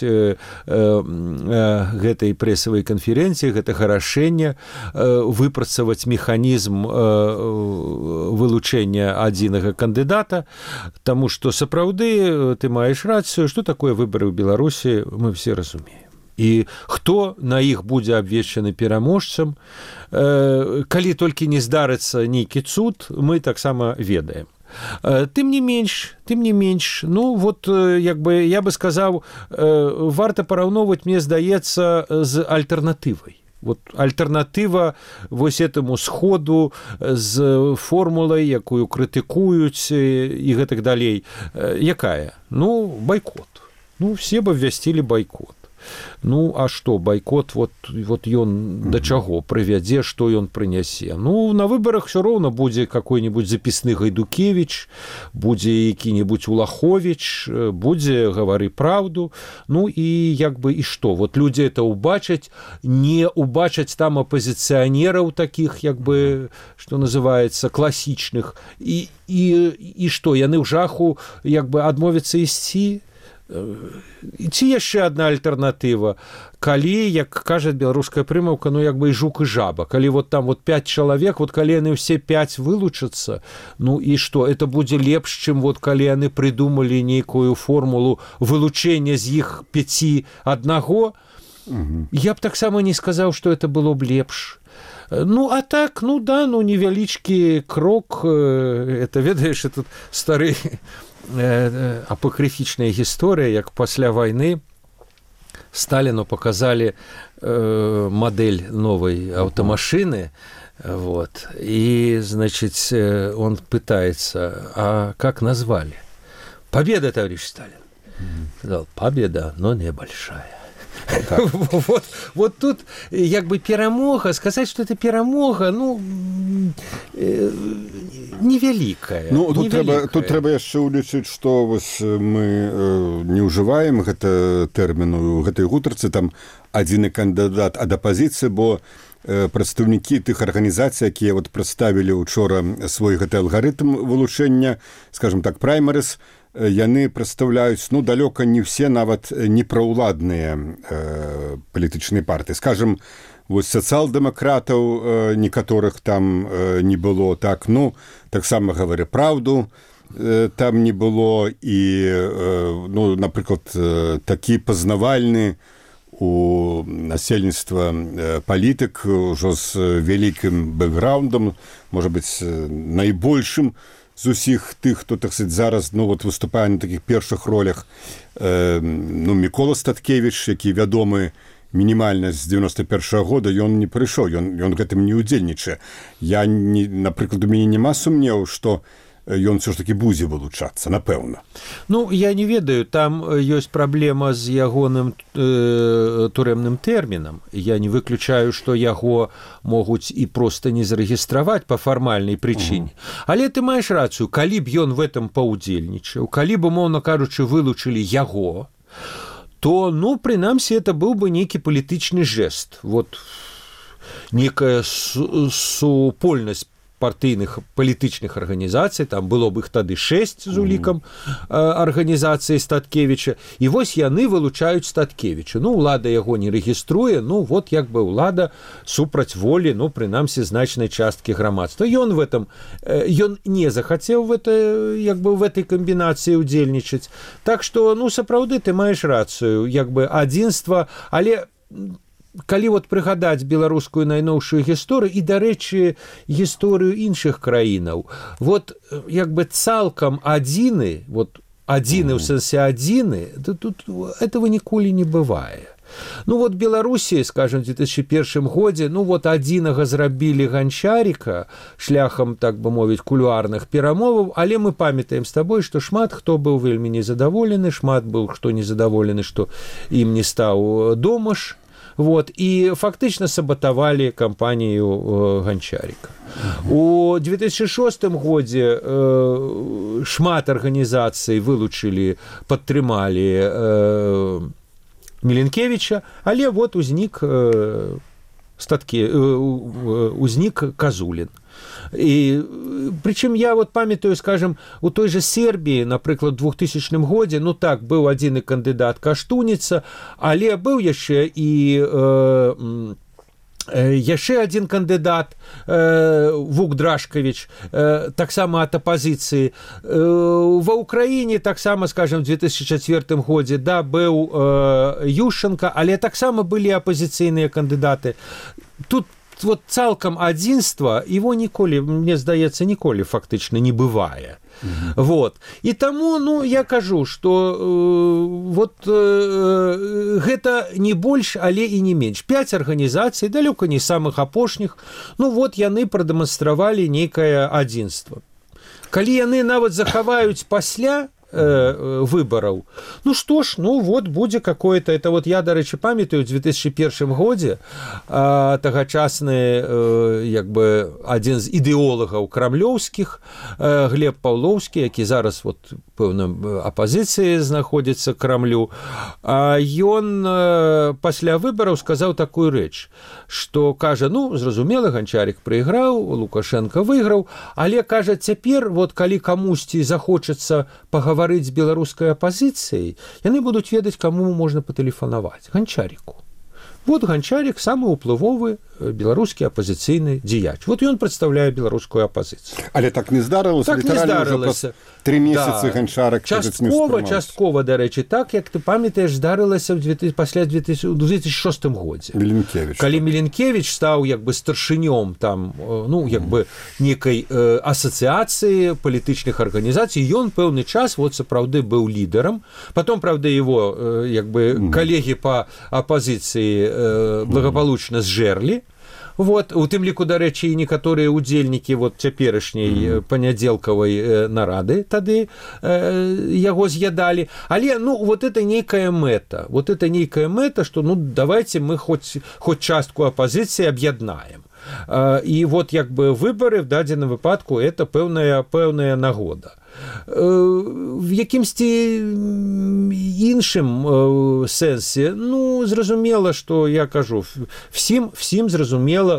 гэтай прэсавай канферэнцыі, гэтага рашэння выпрацаваць механізм вылучэння адзінага кандыдата, таму што сапраўды ты маеш рацыю, што такое выбары ў Беларусі, мы все разумеем. І хто на іх будзе абвешчаны пераможцам, калі толькі не здарыцца нейкі цуд, мы таксама ведаем. Тым не менш, як бы я бы сказаў, варта параўноўваць, мне здаецца, з альтэрнатывай. Вот альтэрнатыва вось этому сходу з формулай, якую крытыкуюць і гэтак далей. Якая? Байкот. Все бы абвясцілі байкот. А што, байкот, вот ён да чаго прывядзе, што ён прынясе? На выбарах ўсё роўна будзе какой-нибудь запісны Гайдукевіч, будзе які-нибудь Улаховіч, будзе гавары праўду, і як бы і што? Вот людзі это убачаць, не убачаць там апозіцыянераў такіх, як бы, што называецца, класічных, і што, яны ў жаху як бы адмовяцца ісці? Ці яшчэ адна альтэрнатыва, калі, як кажа беларуская прымаўка, як бы і жук і жаба, калі вот там 5 чалавек, калі яны ўсе 5 вылучацца, і што, это будзе лепш, чым калі яны прыдумалі нейкую формулу вылучэння з іх 5 аднаго, я б таксама не сказаў, што это было б лепш. А так, невялічкі крок, это, ведаеш, тут стары апакрыфічная гісторыя, як пасля вайны Сталіну показалі мадэль новай аўтамашыны, и, значит, он пытается, а как назвали? Победа, товарищ Сталин. Сказал, победа, но небольшая. Вот тут як бы перамога, сказаць, што это перамога, невялікая. Тут трэба яшчэ ўлічыць, што мы не ўжываем гэта тэрміну, гэтай гутарцы, там адзіны кандыдат ад апазіцыі, бо прадстаўнікі тых арганізацый, якія прадставілі учора свой гэты алгарытм вылучэння, скажем так, праймарыс, яны прадстаўляюць, далёка не ўсе нават непраўладныя палітычныя партыі. Скажем, вось сацыял-дэмакратаў некаторых там не было, так, ну, таксама гавары праўду, там не было, і, ну, напрыклад, такі пазнавальны у насельніцтва палітык ужо з вялікім бэкграўндам, можа быць, найбольшым з усіх тых, хто, так сказаць, зараз, ну, вот, выступае на такіх першых ролях, ну, Мікола Статкевіч, які вядомы мінімальна з 91-го года, ён не прыйшоў, ён гэтым не ўдзельнічае. Я, напрыклад, у мяне няма сумневу, што ён все ж таки будзе вылучацца, напэўна. Ну, я не ведаю, там ёсць праблема з ягоным турэмным тэрмінам. Я не выключаю, што яго могуць і проста не зарэгістраваць па фармальнай прычыне. Але ты маеш рацыю, калі б ён в этом паўдзельнічаў, калі б, умоўна кажучы, вылучылі яго, то, ну, прынамсі, это быў бы нейкі палітычны жэст. Вот некая супольнасць партыйных палітычных арганізацый, там было б іх тады 6 з улікам арганізацыі Статкевіча, і вось яны вылучаюць Статкевіча. Ну, ўлада яго не рэгіструе, ну, вот як бы ўлада супраць волі, ну, прынамсі, значнай часткі грамадства. Ён не захацеў як бы в этой камбінацыі ўдзельнічаць. Так што, ну, сапраўды, ты маеш рацыю, як бы адзінства, але калі вот прыгадаць беларускую найноўшую гісторыю і, дарэчы, гісторыю іншых краінаў, вот як бы цалкам адзіны, вот адзіны ў сэнсе адзіны, тут этого ніколі не бывае. Ну вот Беларусі, скажем, в 2001 годзе, ну вот адзінага зрабілі Ганчарика шляхам, так бы мовіць, кулуарных перамоваў, але мы памятаем з табой, што шмат хто быў вельмі незадаволены, шмат быў хто незадаволены, што ім не стаў Домаш. Вот, і фактычна сабатавалі кампанію Ганчарика. У 2006 годзе шмат арганізацый вылучылі, падтрымалі Міленкевіча, але вот узнік Казулін. І прычым я вот памятаю, скажем, у той же Сербіі, напрыклад, 2000 годзе, ну так, быў адзіны кандыдат Каштуніца, але быў яшчэ і яшчэ адзін кандыдат Вук Драшкавіч, таксама ад апазіцыі. Ва ўкраіне таксама, скажем, в 2004 годзе, да, быў Ющенко, але таксама былі апазіцыйныя кандыдаты. Тут вот цалкам адзінства его ніколі, мне здаецца, ніколі фактычна не бывае. Вот. І таму, ну, я кажу, што гэта не больш, але і не менш. 5 арганізацый, далёка не самых апошніх, ну вот яны прадэманстравалі нейкае адзінства. Калі яны нават захаваюць пасля выбораў, ну што ж, ну вот будзе какое-то, это вот я, дарэчы, памятаю, в 2001 годзе тагачасны як бы адзін з ідэолагаў крамлёўскіх, Глеб Паўлоўскі, які зараз вот пэўна апазіцыі знаходзіцца Крамлю, ён пасля выбораў сказаў такую рэч, што кажа, ну зразумела, Ганчарик прайграў, Лукашенко выйграў, але кажа, цяпер вот калі камусьці захочацца пагаварыць з беларускай апазіцыяй, яны будуць ведаць, каму можна патэлефанаваць. Ганчарику. Вот Ганчарик самы ўплывовы беларускі апазіцыйны дзеяч. Вот ён прадстаўляе беларускую апазіцыю. Але так не здарылася? Так не здарылася. 3 месяцы Ганчарик часткова, дарэчы, так, як ты памятаеш, здарылася пасля 2006 годзе. Міленкевіч. Калі Міленкевіч стаў як бы старшынём там, ну, як бы некай асацыяцыі палітычных арганізацый, ён пэўны час вот сапраўды быў лідарам. Потом, правда, его як бы калегі па апазіцыі благополучна зжэрлі. Вот, у тым ліку, дарэчы, і некаторыя ўдзельнікі вот цяперашняй панядзелкавай нарады тады яго з'ядалі. Але, ну, вот это нейкая мэта. Вот это нейкая мэта, што, ну, давайте мы хоть частку апазіцыі аб'яднаем. І вот як бы выбары в дадзеным выпадку это пэўная нагода. В якімсьці іншым сэнсе, ну, зразумела, што я кажу, всім зразумела, ну,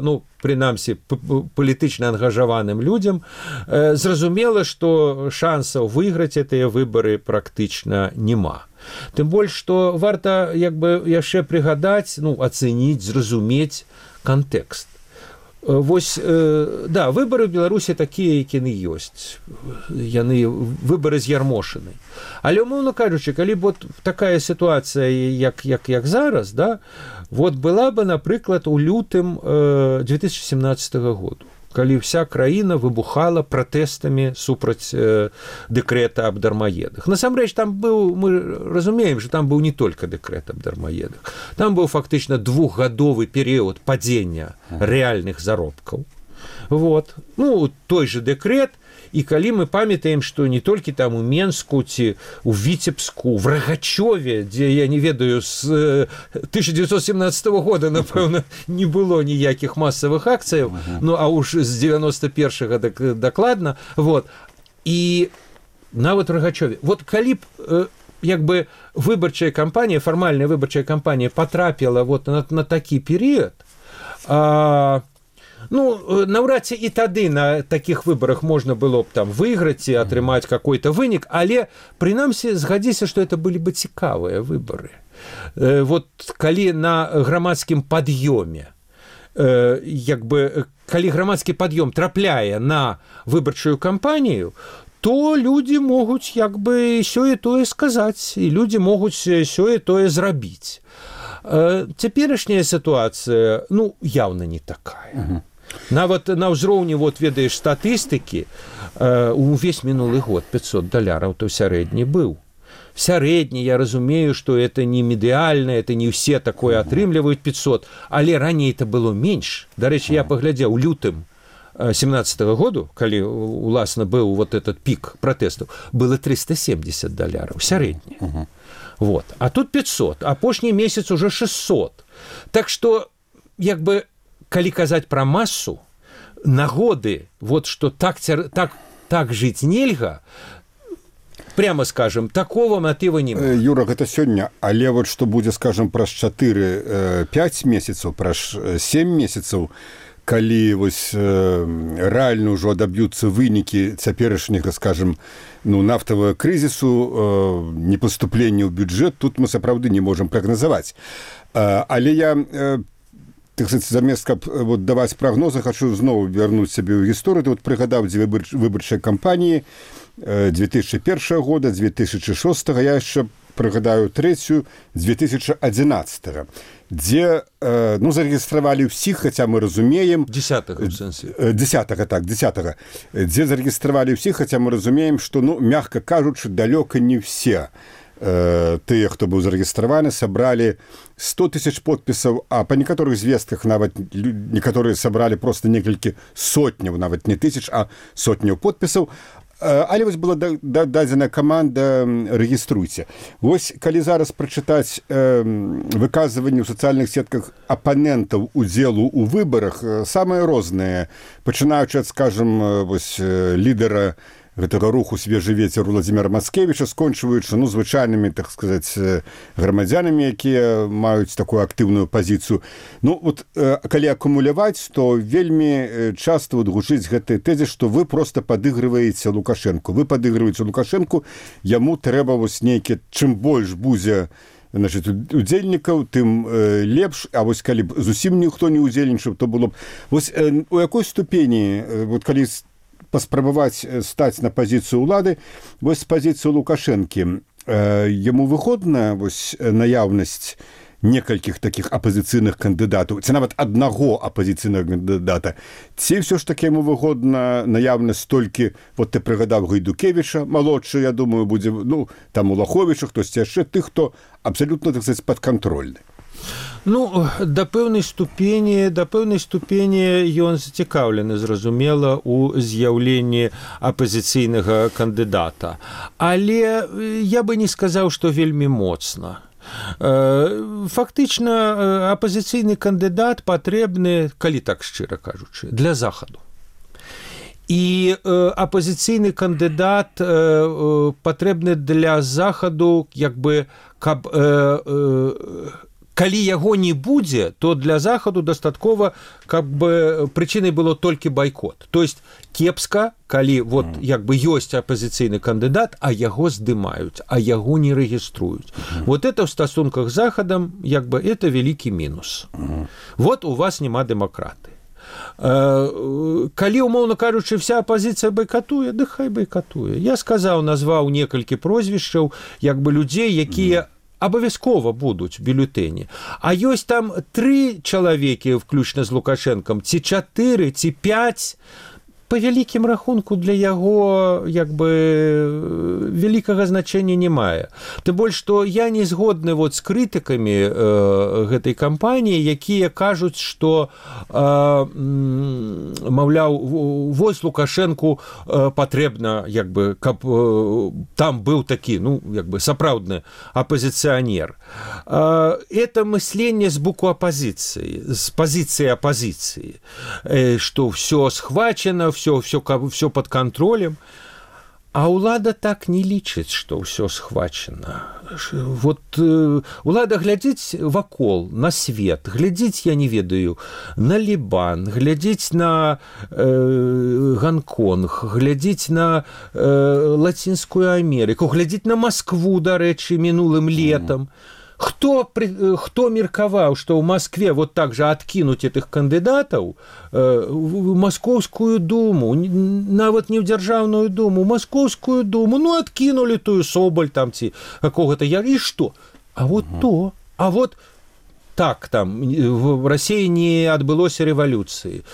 прынамсі палітычна ангажаваным людзям, зразумела, што шансаў выйграць гэтыя выбары практычна няма. Тым больш, што варта яшчэ прыгадаць, ацэніць, зразумець кантэкст. Вось, да, выбары ў Беларусі такія, які яны ёсць. Яны выбары з'ярмошаны. Але, умоўна кажучы, калі б такая сітуацыя, як зараз, да, была бы, напрыклад, у лютым 2017 году, калі вся краіна выбухала пратэстамі супраць дэкрэта аб дармаедах. Насамрэч, там быў, мы разумеем, што там быў не толькі дэкрэт аб дармаедах. Там быў фактычна 2-гадовы перыяд падзення рэальных заробкаў. Той же дэкрэт, і калі мы памятаем, што не толькі там у Менску ці у Віцебску, в Рагачове, дзе, я не ведаю, з 1917 года, напэўна, не было ніякіх масавых акцыяў, а уж з 91-го дакладна, і нават в Рагачове. Калі б выбарчая кампанія, фармальная выбарчая кампанія патрапіла на такі перыяд, наўрад ці і тады на такіх выбарах можна было б там выйграць і атрымаць какой-то вынік, але прынамсі згадзіся, што это былі бы цікавыя выбары. Калі на грамадскім пад'ёме, калі грамадскі пад'ём трапляе на выбарчую кампанію, то людзі могуць сёе-тое сказаць, і людзі могуць сёе-тое зрабіць. Цяперашняя сітуацыя, яўна не такая. Нават на ўзроўні, ведаеш, статыстыкі, увесь мінулы год $500 то сярэдні быў. Сярэдні, я разумею, што это не ідэальна, это не ўсе такое атрымліваюць 500, але раней это было менш. Дарэчы, я паглядзеў у лютым 17 году, калі, уласна, быў этот пік пратэстаў, было $370 сярэдні. А тут 500, апошні месяц уже 600. Так што, калі казаць пра масу, нагоды, што так жыць нельга, прямо скажем, такого матыва няма. Юра, гэта сёння, але што будзе, скажем, праз 4-5 месяцаў, праз 7 месяцаў, калі рэальна ўжо адаб'юцца вынікі цяперашняга, скажем, нафтавага крызісу, непаступлення ў бюджэт, тут мы сапраўды не можам прагназаваць. Але я, замест каб даваць прагнозы, хочу зноў вярнуць сябе ў гісторыю. Ты прыгадаў дзве выбарчыя кампаніі 2001 года, 2006, я яшчэ прыгадаю трэцюю 2011, дзе зарэгістравалі ўсіх, хаця мы разумеем... 10-го, дзе зарэгістравалі ўсіх, хаця мы разумеем, што, мягка кажучы, далёка не ўсе тыя, хто быў зарэгістраваны, сабралі 100 000 подпісаў, а па некаторых звестках нават некаторыя сабралі проста некалькі сотняў, нават не тысяч, а сотняў подпісаў. Але была дадзена каманда «Рэгіструйце». Калі зараз прачытаць выказванні ў сацыяльных сетках апанентаў удзелу ў выбарах, самыя розныя, пачынаючы ад, скажам, лідара гэтага руху «Свежы вецер» Владзіміра Мацкевіча, скончваючы, звычайнымі, так сказаць, грамадзянамі, якія маюць такую актыўную пазіцыю. Калі акумуляваць, то вельмі часта гучыць гэтай тэзе, што вы проста падыгрываеце Лукашэнку. Вы падыгрываеце Лукашэнку, яму трэба нейкі, чым больш будзе удзельнікаў, тым лепш, а калі б зусім ніхто не удзельнічаў, то было б... У якой ступені, калі паспрабаваць стаць на пазіцыю ўлады, з пазіцыі Лукашэнкі, яму выгодна наяўнасць некалькіх такіх апазіцыйных кандыдатаў, ці нават аднаго апазіцыйнага кандыдата, ці ўсё ж такі яму выгодна наяўнасць толькі, ты прыгадаў Гайдукевіча, малодшы, я думаю, будзе, там Улаховіча, хтосьці яшчэ, тых, хто абсалютна, так сказаць, падкантрольны. Да пэўнай ступені ён зацікаўлены, зразумела, у з'яўленні апазіцыйнага кандыдата. Але я бы не сказаў, што вельмі моцна. Фактычна, апазіцыйны кандыдат патрэбны, калі так шчыра кажучы, для захаду. І апазіцыйны кандыдат патрэбны для захаду, каб калі яго не будзе, то для захаду дастаткова как бы прычынай было толькі байкот. То есть кепска, калі вот як бы ёсць апазіцыйны кандыдат, а яго здымаюць, а яго не рэгіструюць. Вот это в стасунках з захадам як бы это вялікі мінус. Вот у вас няма дэмакраты. Калі, умоўна кажучы, вся апазіцыя байкатуе, ды хай байкатуе. Я сказаў, назваў некалькі прозвішчаў як бы людзей, якія абавязкова будуць бюлетэні. А ёсць там 3 чалавекі, включна з Лукашэнкам, ці 4, ці 5, по вялікім рахунку для яго як бы вялікага значэння не мае. Тым больш, што я не згодны вот з крытыкамі гэтай кампаніі, якія кажуць, што маўляў, вось Лукашэнку патрэбна, як бы, каб там быў такі, ну, як бы сапраўдны апазіцыянер. Это мысленне з боку апазіцыі, з пазіцыі апазіцыі, што ўсё схвачана, все под контролем. А улада так не лічыць, што ўсё схвачана. Вот улада глядзіць вакол, на свет, глядзіць, я не ведаю, на Лібан, глядзіць на Гонконг, глядзіць на Лацінскую Амерыку, глядзіць на Маскву, дарэчы, мінулым летам. Хто меркаваў, што ў Маскве вот так же адкінуць этих кандыдатаў в Маскоўскую думу, нават не ў дзяржаўную думу, Маскоўскую думу, ну адкінулі тую Соболь там ці какого-то я, і што? А вот то, а вот так там в России не адбылося рэвалюцыі.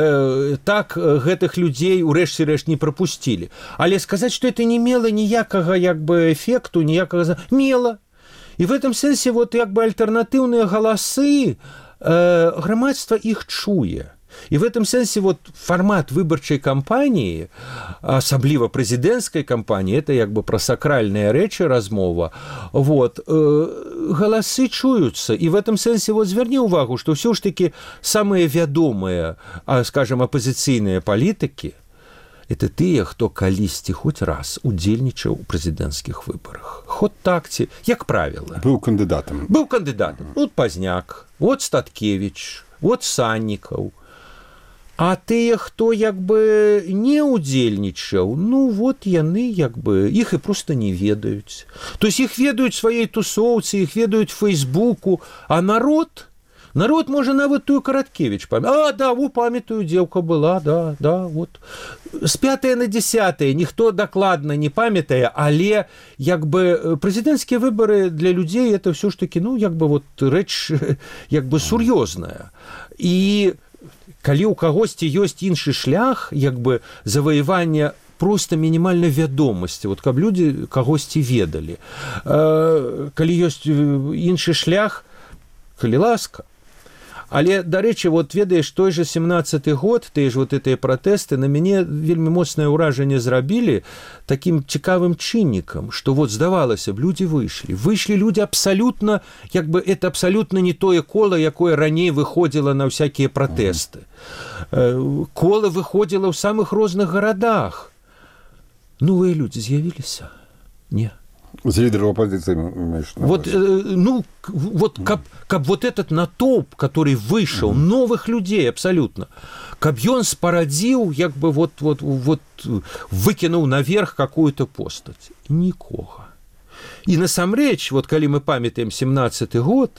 Так гэтых людзей урэшце рэшт не прапусцілі. Але сказаць, што это не мела ніякага як бы эфекту, ніякага мела. И в этом сенсе вот як бы альтернативные голосы громадство их чуе. И в этом сенсе вот формат выборчей кампании, особливо президентской кампании, это як бы про сакральные речи размова, вот, голосы чуются. И в этом сенсе вот зверни увагу, что все ж таки самые вядомые, скажем, оппозиционные политики, это тыя, хто калісьці хоць раз удзельнічаў у прэзідэнцкіх выбарах. Ход так ці, як правіла. Быў кандыдатам. Быў кандыдатам. Вот Пазняк, вот Статкевіч, вот Саннікаў. А тыя, хто як бы не удзельнічаў, ну вот яны як бы, іх і проста не ведаюць. То есть іх ведаюць сваёй тусоўцы, іх ведаюць Фейсбуку, а народ можа нават тую Караткевіч памятаць. А, да, во, памятаю, дзеўка была, да, вот. З 5 на 10 ніхто дакладна не памятае, але як бы прэзідэнцкія выбары для людзей это ўсё ж такі, ну, як бы вот рэч як бы сур'ёзная. І калі ў кагосьці ёсць іншы шлях, як бы заваявання просто мінімальнай вядомасці, вот каб людзі кагосьці ведалі. Калі ёсць іншы шлях, калі ласка. Але, дарэчы, вот ведаеш, той же 17-й год, тыя ж вот гэтыя пратэсты на мяне вельмі моцнае ўражанне зрабілі такім цікавым чыннікам, што вот здавалася б, людзі выйшлі людзі абсалютна, як бы это абсалютна не тое кола, якое раней выходзіла на всякія пратэсты. Кола выходзіла ў самых розных гарадах. Новыя людзі з'явіліся? Не. З лідераў апозіцыі. Вот, ну, вот каб вот этот натоўп, который выйшаў, новых людзей абсалютна, каб ён спарадзіў, як бы вот выкінуў наверх какую-то постаць. Нікога. І насамрэч, вот калі мы памятаем 17-й год,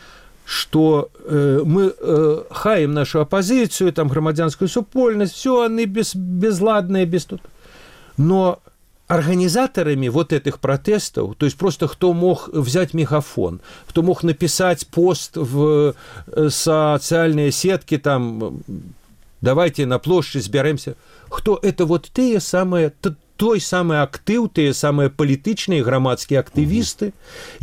што мы хаем нашу апозіцыю, там грамадзянскую супольнасць, все яны безладныя, без тут. Но организаторами вот этих протестов, то есть просто кто мог взять мегафон, кто мог написать пост в социальные сетки, там, давайте на площадь сберемся, кто это вот те самые, той самый актыў, тыя самыя палітычныя грамадскія актывісты,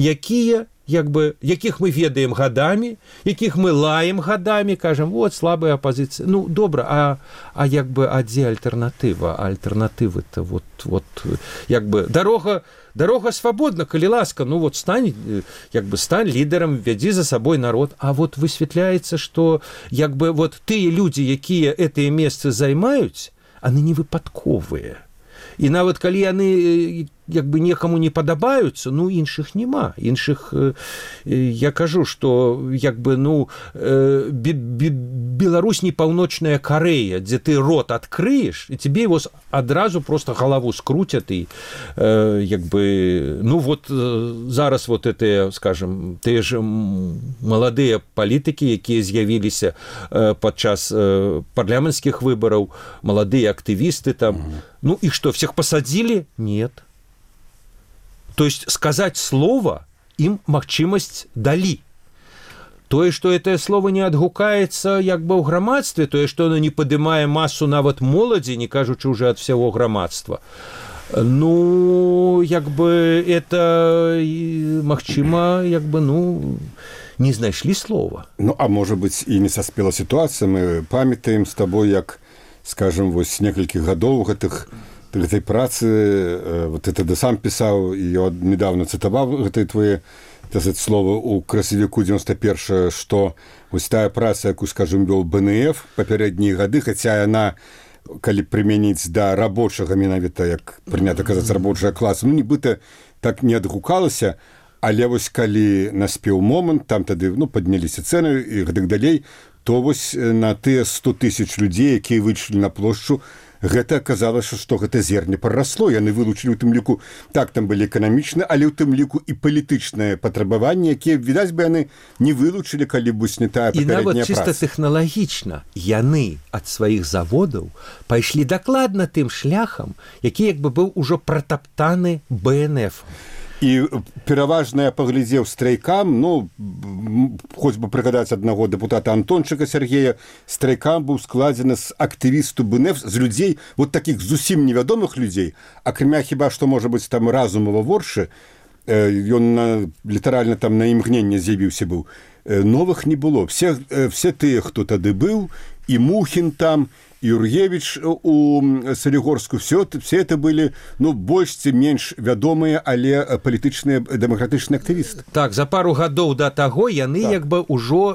якіх мы ведаем гадамі, якіх мы лаем гадамі, кажам, вот слабая апозіцыя. Ну, добра, а як бы, а дзе альтэрнатыва? Альтэрнатывы-то вот як бы дарога свабодна, калі ласка, ну вот стань лідарам, вядзі за сабой народ. А вот высвятляецца, што як бы вот тыя людзі, якія гэтыя месцы займаюць, яны не выпадковыя. І нават калі яны як бы некаму не падабаюцца, ну іншых няма, іншых я кажу, што як бы ну Беларусь не паўночная Карэя, дзе ты рот адкрыеш і тебе его адразу просто галаву скруцят і як бы ну вот зараз вот это, скажем, тыя ж маладыя палітыкі, якія з'явіліся падчас парламенцкіх выбараў, маладыя актывісты там, ну и что, всех посадили? Нет. То есть сказать слово им магчымасць далі. Тое, што гэтае слово не адгукаецца як бы ў грамадстве, тое, што оно не падымае масу нават моладзі, не кажучы уже ад всяго грамадства, ну, як бы это магчыма, як бы, ну, не знайшлі слова. Ну, а можа быць, і не саспела сітуацыя, мы памятаем з табой, як, скажем, вось некалькі гадоў гэтай працы, вот это ты сам пісаў, і я недавно цытаваў гэтае твоє слова у красавіку 91, што вось тая праца, якую, скажем, вёл БНФ папярэднія гады, хаця яна, калі прымяніць да рабочага, менавіта, як прынята казаць, рабочага класа, ну, нібыта так не адгукалася, але вось калі наспеў момант, там тады, ну, падняліся цэны і гэтак далей, то вось на тыя 100 000 людзей, якія выйшлі на плошчу, гэта аказалася, што гэта зерне прарасло. Яны вылучылі ў тым ліку, так, там былі эканамічныя, але ў тым ліку і палітычныя патрабаванні, якія, відаць бы, яны не вылучылі, калі б не тая папярэдняя праца. І нават чыста тэхналагічна яны ад сваіх заводаў пайшлі дакладна тым шляхам, які як бы быў ужо пратаптаны БНФ. І пераважна я паглядзеў страйкам, ну, хоць бы прыгадаць аднаго дэпутата Антончыка Сергея, страйкам быў складзены з актывісту БНФ, з людзей, вот такіх зусім невядомых людзей, акрамя хіба што, можа быць, там Разумова Воршы, ён літаральна там на імгненне з'явіўся быў, новых не было. Все тыя, хто тады быў, і Мухін там, Юргевич у Солігорску, все это были, ну, больш ці менш вядомыя, але палітычныя дэмакратычныя актывісты. Так, за пару гадоў да таго яны так, як бы ўжо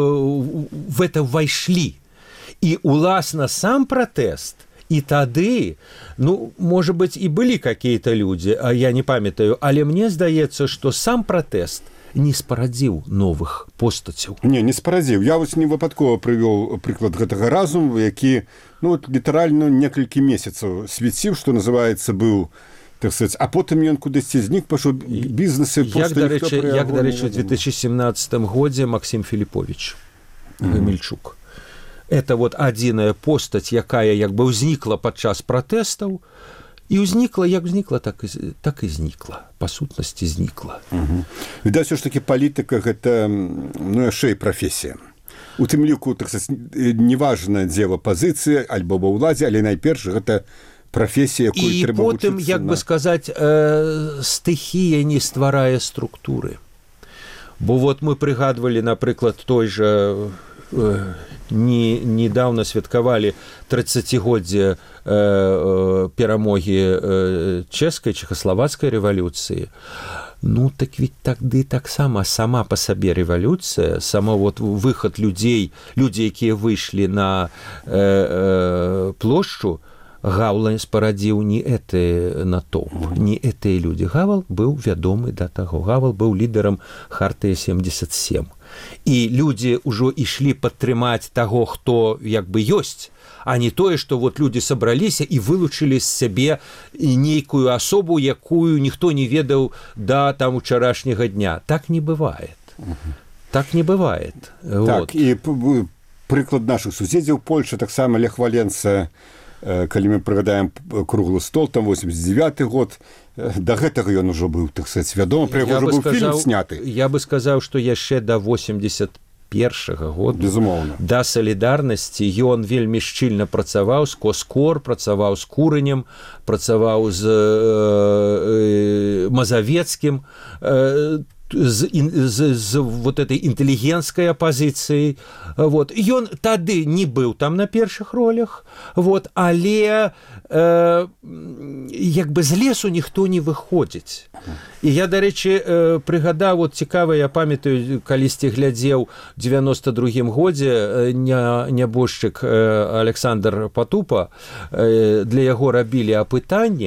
в это ўвайшлі. І уласна сам пратэст, і тады, ну, можа быць, і былі какие-то людзі, а я не памятаю, але мне здаецца, што сам пратэст не спарадзіў новых постацяў. Не спарадзіў. Я вось не выпадкова прывёў прыклад гэтага Разуму, які, ну, літаральна некалькі месяцаў свяціў, што называецца, быў, так сказаць, а потым ён кудысьці знік, пашоў бізнесы проста ніхто прыягонь. Як, дарэчы, у 2017 годзе Максим Філіпович Гамельчук. Это вот адзіная постаць, якая як бы ўзнікла падчас пратэстаў, і ўзнікла, як узнікла, так і знікла. Па сутнасці знікла. Відаць, ўсё ж такі палітыка гэта, ну, яшчэ і прафесія. У тым ліку, так сказаць, неважна, дзе в апазіцыі, альбо ва ўладзе, але найперш гэта прафесія, якой трэба вучыцца. І потым, як бы сказаць, стыхія не стварае структуры. Бо вот мы прыгадвалі, напрыклад, той жа недавно святкавалі 30-годдзе перамогі чэшскай, чэхаславацкай рэвалюцыі. Ну, так ведь тады таксама сама па сабе рэвалюцыя, сама вот выхад людзей, якія выйшлі на плошчу, Гавал спарадзіў не гэты натоўп, не гэтыя людзі. Гавал быў вядомы да таго. Гавал быў лідарам Хартыі 77. І людзі ўжо ішлі падтрымаць таго, хто як бы ёсць, а не тое, што вот людзі сабраліся і вылучылі з сябе нейкую асобу, якую ніхто не ведаў да там учарашняга дня. Так не бывает. Так не бывает. Так, вот. І прыклад нашых суседзяў Польша, таксама Лех Валенца, калі мы прыгадаем круглы стол, там 89-й год, да гэтага ён ужо быў, так сказаць, вядома, пра яго ўжо быў фільм сняты. Я бы сказаў, што яшчэ да 81-го года, безумоўна, да салідарнасці ён вельмі шчыльна працаваў з Коскор, працаваў з Курынем, працаваў з Мазавецкім, з вот этой інтэлігенцкай апазіцыі. Вот. Ён тады не быў там на першых ролях, вот, але як бы з лесу ніхто не выходзіць. І я, дарэчы, прыгадаў, вот цікава, я памятаю, калісьці глядзеў у 92-м годзе нябожчык Александр Патупа, для яго рабілі апытанне,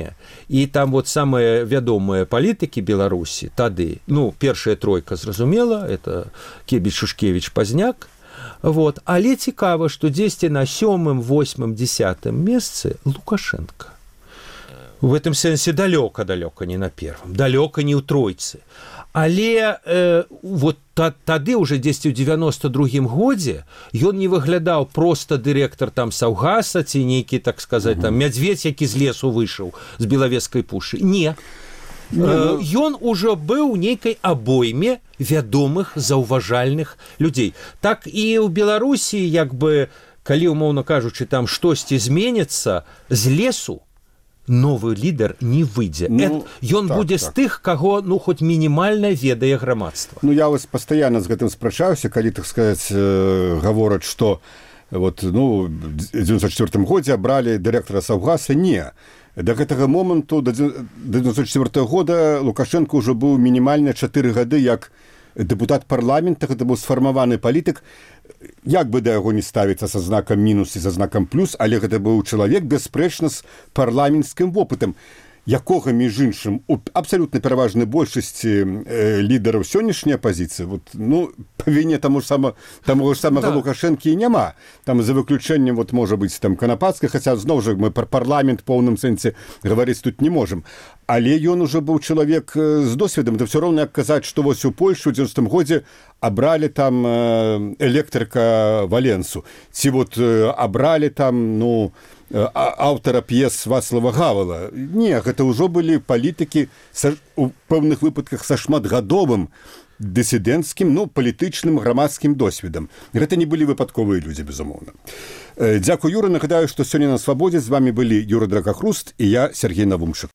і там вот самыя вядомыя палітыкі Беларусі тады, ну, першая тройка, зразумела, это Кебіч, Шушкевіч, Пазняк, вот. Але цікава, што дзесьці на 7-м, 8-м, 10-м месцы Лукашенко. В этом сэнсе далёка не на первом, далёка не ў тройцы. Але вот тады уже дзесьці ў 92-м годзе ён не выглядаў просто дырэктар там Саўгаса ці нейкі, так сказаць, там мядзведь, які з лесу выйшаў з Белавежскай пушы. Не. Ён ужо быў у нейкай абойме вядомых, заўважальных людзей. Так і ў Беларусі, як бы, калі, умоўна кажучы, там штосьці зменіцца, з лесу новы лідар не выйдзе. Ён будзе з тых, каго, ну, хоць мінімальна ведае грамадства. Ну, я вось пастаянна з гэтым спрачаюся, калі, так сказаць, гавораць, што вот, ну, в 94-м годзе абралі дырэктара Саўгаса. Не. Да гэтага моманту, да 94-го года, Лукашенко ўжо быў мінімальна 4 гады як дэпутат парламента, гэта быў сфармаваны палітык, як бы да яго не ставіцца са знакам мінус і са знакам плюс, але гэта быў чалавек, бясспрэчна, з парламенцкім вопытам, якога, між іншым, у абсалютна пераважнай большасці лідараў сённяшняй апазіцыі, вот, ну, па віне таму ж самага Лукашэнкі і няма. Там за выключэннем, вот, можа быць, там, Канапацкай, хаця, зноў жа, мы пра парламент поўным сэнсе гаварыць тут не можам. Але ён ужо быў чалавек з досведам. Это все роўна, як казаць, што вось у Польшу ў 90-м годзе абралі там электрыка Валенсу. Ці вот абралі там, ну, аўтара п'ес Вацлава Гавала. Не, гэта ўжо былі палітыкі у пэўных выпадках са шматгадовым дысідэнцкім, ну, палітычным, грамадскім досведам. Гэта не былі выпадковыя людзі, безумоўна. Дзякуй, Юра. Нагадаю, што сёння на Свабодзе з вами былі Юра Дракахруст і я, Сергей Навумчык.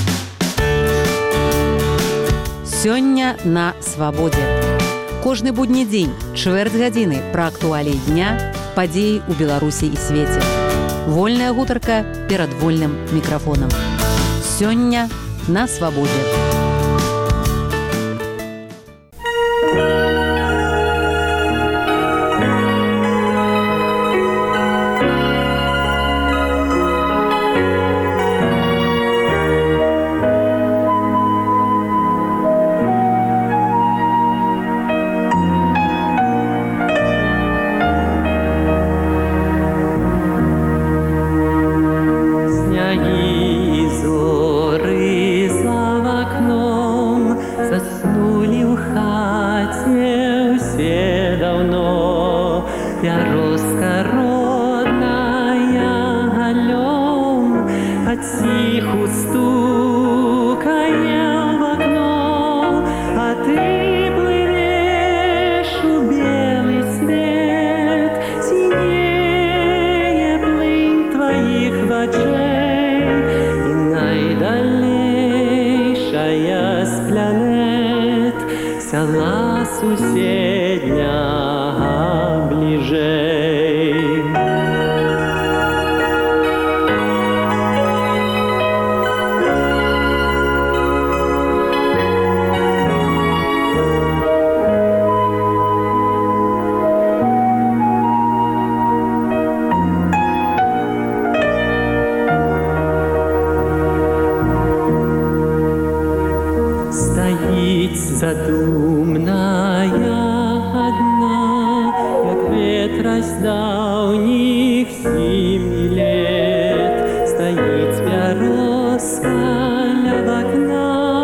Сёння на Свабодзе. Кожны будні дзень, чвэрць гадзіны пра актуаліі дня, падзеі ў Беларусі і свеце. Вольная гутарка перад вольным мікрафонам. Сёння на Свабодзе.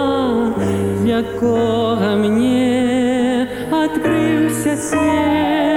Якога мне адкрыўся свет.